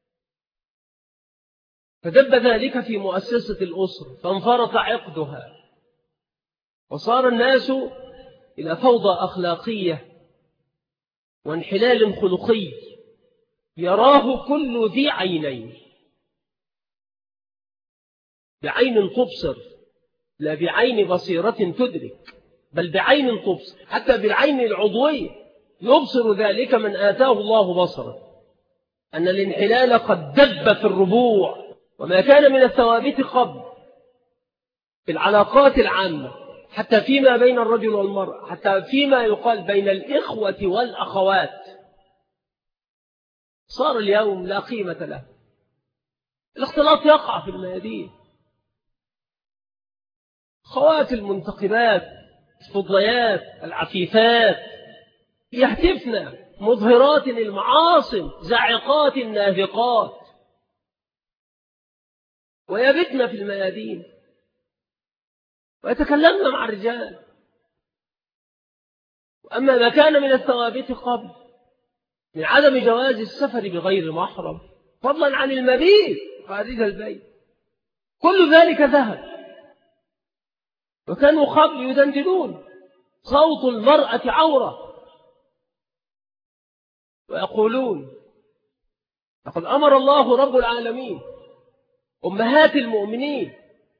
فدب ذلك في مؤسسة الأسرة فانفرط عقدها، وصار الناس إلى فوضى أخلاقية وانحلال خلقي يراه كل ذي عينين، بعين تبصر لا بعين بصيرة تدرك، بل بعين تبصر، حتى بالعين العضوية يبصر ذلك من آتاه الله بصرا، أن الانحلال قد دب في الربوع، وما كان من الثوابت قبل في العلاقات العامة، حتى فيما بين الرجل والمرأة، حتى فيما يقال بين الإخوة والأخوات، صار اليوم لا قيمة له. الاختلاط يقع في الميادين، خوات المنتقبات الفضليات العفيفات يهتفن مظهرات المعاصم زاعقات ناهقات، ويبتن في الميادين ويتكلمن مع الرجال. وأما ما كان من الثوابت قبل من عدم جواز السفر بغير محرم، فضلا عن المبيت خارج البيت، كل ذلك ذهب. وكانوا قبل يدندنون صوت المرأة عورة، ويقولون لقد أمر الله رب العالمين أمهات المؤمنين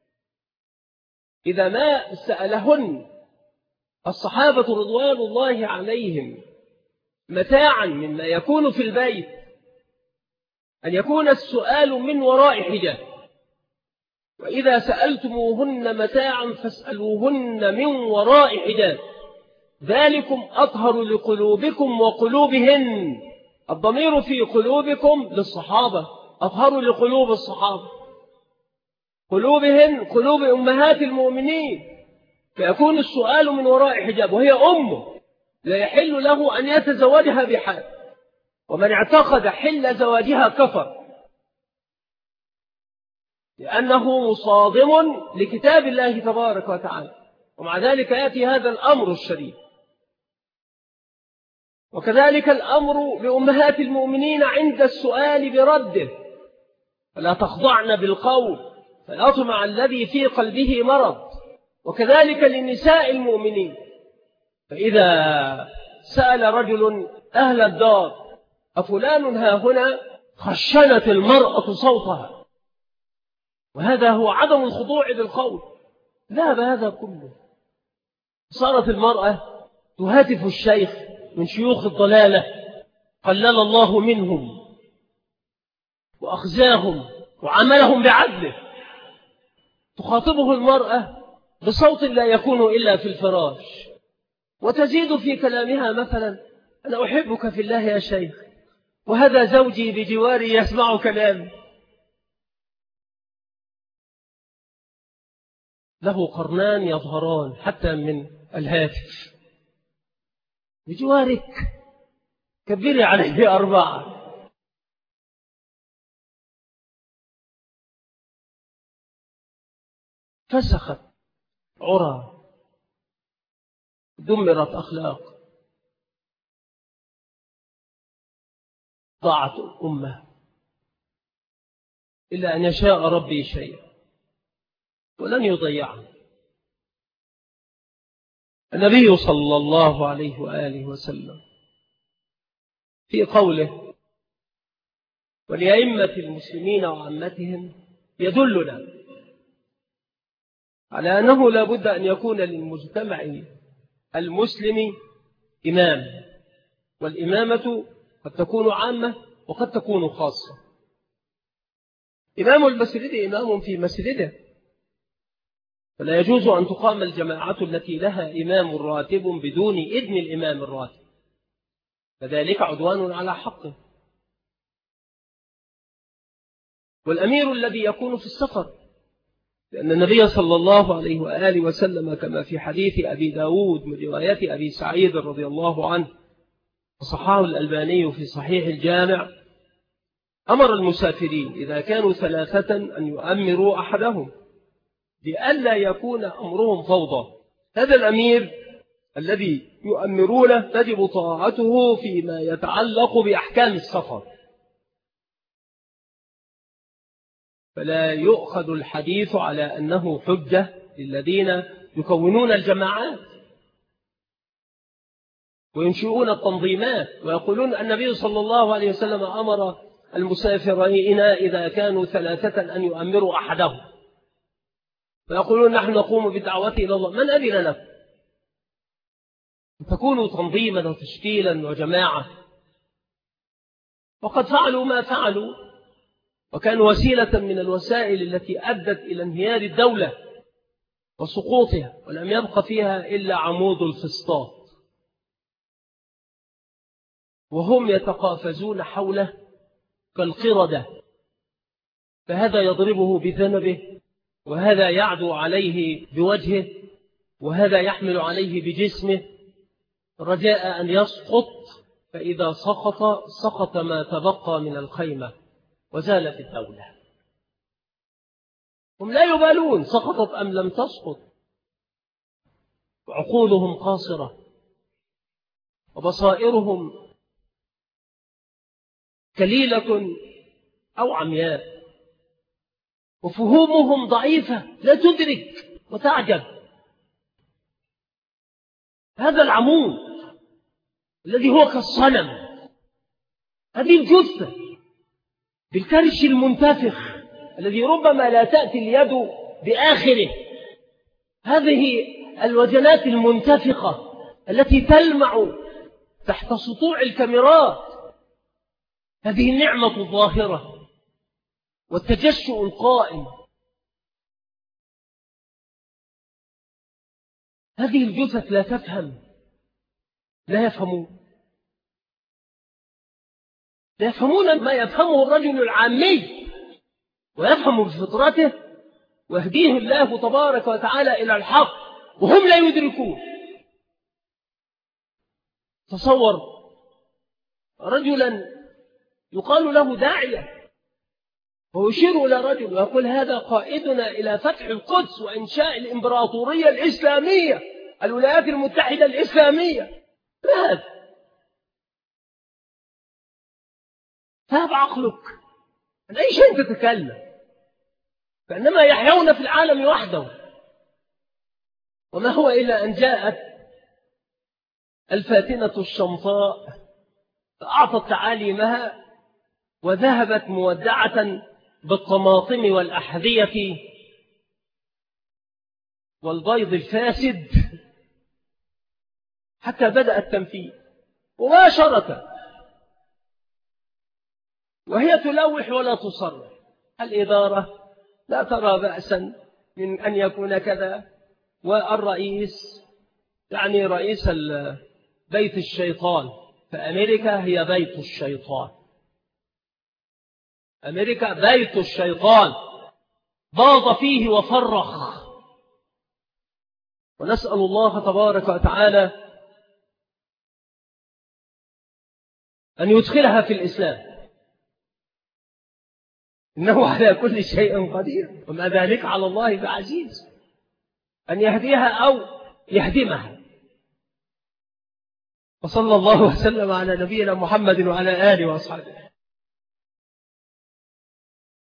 إذا ما سألهن الصحابة رضوان الله عليهم متاعا مما يكون في البيت أن يكون السؤال من وراء حجاب، وإذا سألتموهن متاعا فاسألوهن من وراء حجاب، ذلكم أطهر لقلوبكم وقلوبهن. الضمير في قلوبكم للصحابة، أطهر لقلوب الصحابة، قلوبهن قلوب أمهات المؤمنين، فيكون السؤال من وراء حجاب، وهي أمه لا يحل له أن يتزوجها بحال، ومن اعتقد حل زواجها كفر، لأنه مصادم لكتاب الله تبارك وتعالى. ومع ذلك يأتي هذا الأمر الشريف. وكذلك الأمر بأمهات المؤمنين عند السؤال برده، فلا تخضعن بالقول فيطمع الذي في قلبه مرض، وكذلك للنساء المؤمنين. فإذا سأل رجل أهل الدار أفلان ها هنا، خشنت المرأة صوتها، وهذا هو عدم الخضوع للقول. ذهب هذا كله، صارت المرأة تهاتف الشيخ من شيوخ الضلالة قلل الله منهم وأخزاهم وعملهم بعدله. تخاطبه المرأة بصوت لا يكون إلا في الفراش، وتزيد في كلامها مثلا: أنا أحبك في الله يا شيخ، وهذا زوجي بجواري يسمع كلامي. له قرنان يظهران حتى من الهاتف. بجوارك كبري عليه 4. فسخت عرى، دمرت أخلاق، ضاعت الأمة، إلا أن يشاء ربي شيئا ولن يضيعه. النبي صلى الله عليه وآله وسلم في قوله: ولأئمة المسلمين وعامتهم، يدلنا على أنه لا بد أن يكون للمجتمع المسلم إمام، والإمامة قد تكون عامة وقد تكون خاصة. إمام المسجد إمام في مسجده، فلا يجوز أن تقام الجماعة التي لها إمام راتب بدون إذن الإمام الراتب، فذلك عدوان على حقه. والأمير الذي يكون في السفر، لأن النبي صلى الله عليه وآله وسلم كما في حديث أبي داود من رواية أبي سعيد رضي الله عنه وصححه الألباني في صحيح الجامع، أمر المسافرين إذا كانوا 3 أن يؤمروا أحدهم لئلا يكون أمرهم فوضى. هذا الأمير الذي يؤمرونه تجب طاعته فيما يتعلق بأحكام السفر، فلا يؤخذ الحديث على أنه حجة للذين يكونون الجماعات وينشئون التنظيمات ويقولون النبي صلى الله عليه وسلم أمر المسافرين إذا كانوا 3 أن يؤمروا أحدهم، فيقولون نحن نقوم بالدعوة إلى الله. من أذن لكم تكونوا تنظيما وتشكيلا وجماعة؟ وقد فعلوا ما فعلوا، وكان وسيلة من الوسائل التي أدت إلى انهيار الدولة وسقوطها، ولم يبق فيها إلا عمود الفسطاط، وهم يتقافزون حوله كالقردة، فهذا يضربه بذنبه، وهذا يعدو عليه بوجهه، وهذا يحمل عليه بجسمه رجاء أن يسقط، فإذا سقط ما تبقى من الخيمة وزالت الدولة. هم لا يبالون سقطت أم لم تسقط، وعقولهم قاصرة وبصائرهم كليلة أو عمياء، وفهومهم ضعيفة لا تدرك وتعجب. هذا العمود الذي هو كالصنم، هذه الجثة بالكرش المنتفخ الذي ربما لا تأتي اليد بآخره، هذه الوجنات المنتفخة التي تلمع تحت سطوع الكاميرات، هذه النعمة الظاهرة والتجشؤ القائم، هذه الجثث لا تفهم، لا يفهمون ما يفهمه الرجل العامي، ويفهم بفطرته ويهديه الله تبارك وتعالى إلى الحق، وهم لا يدركون. تصور رجلا يقال له داعية ويشير إلى رجل ويقول هذا قائدنا إلى فتح القدس وإنشاء الإمبراطورية الإسلامية، الولايات المتحدة الإسلامية. ماذا؟ ذهب عقلك؟ عن أي شيء تتكلم؟ فإنما يحيون في العالم وحدهم. وما هو إلا أن جاءت الفاتنة الشمطاء فأعطت تعاليمها وذهبت مودعة بالطماطم والأحذية والبيض الفاسد حتى بدأ التنفيذ مباشرة، وهي تلوح ولا تصرح. الإدارة لا ترى بأسا من أن يكون كذا، والرئيس يعني رئيس بيت الشيطان، فأمريكا هي بيت الشيطان. أمريكا بيت الشيطان باض فيه وفرخ، ونسأل الله تبارك وتعالى أن يدخلها في الإسلام، إنه على كل شيء قدير، وما ذلك على الله بعزيز، أن يهديها أو يهدمها. وصلى الله وسلم على نبينا محمد وعلى آله وأصحابه.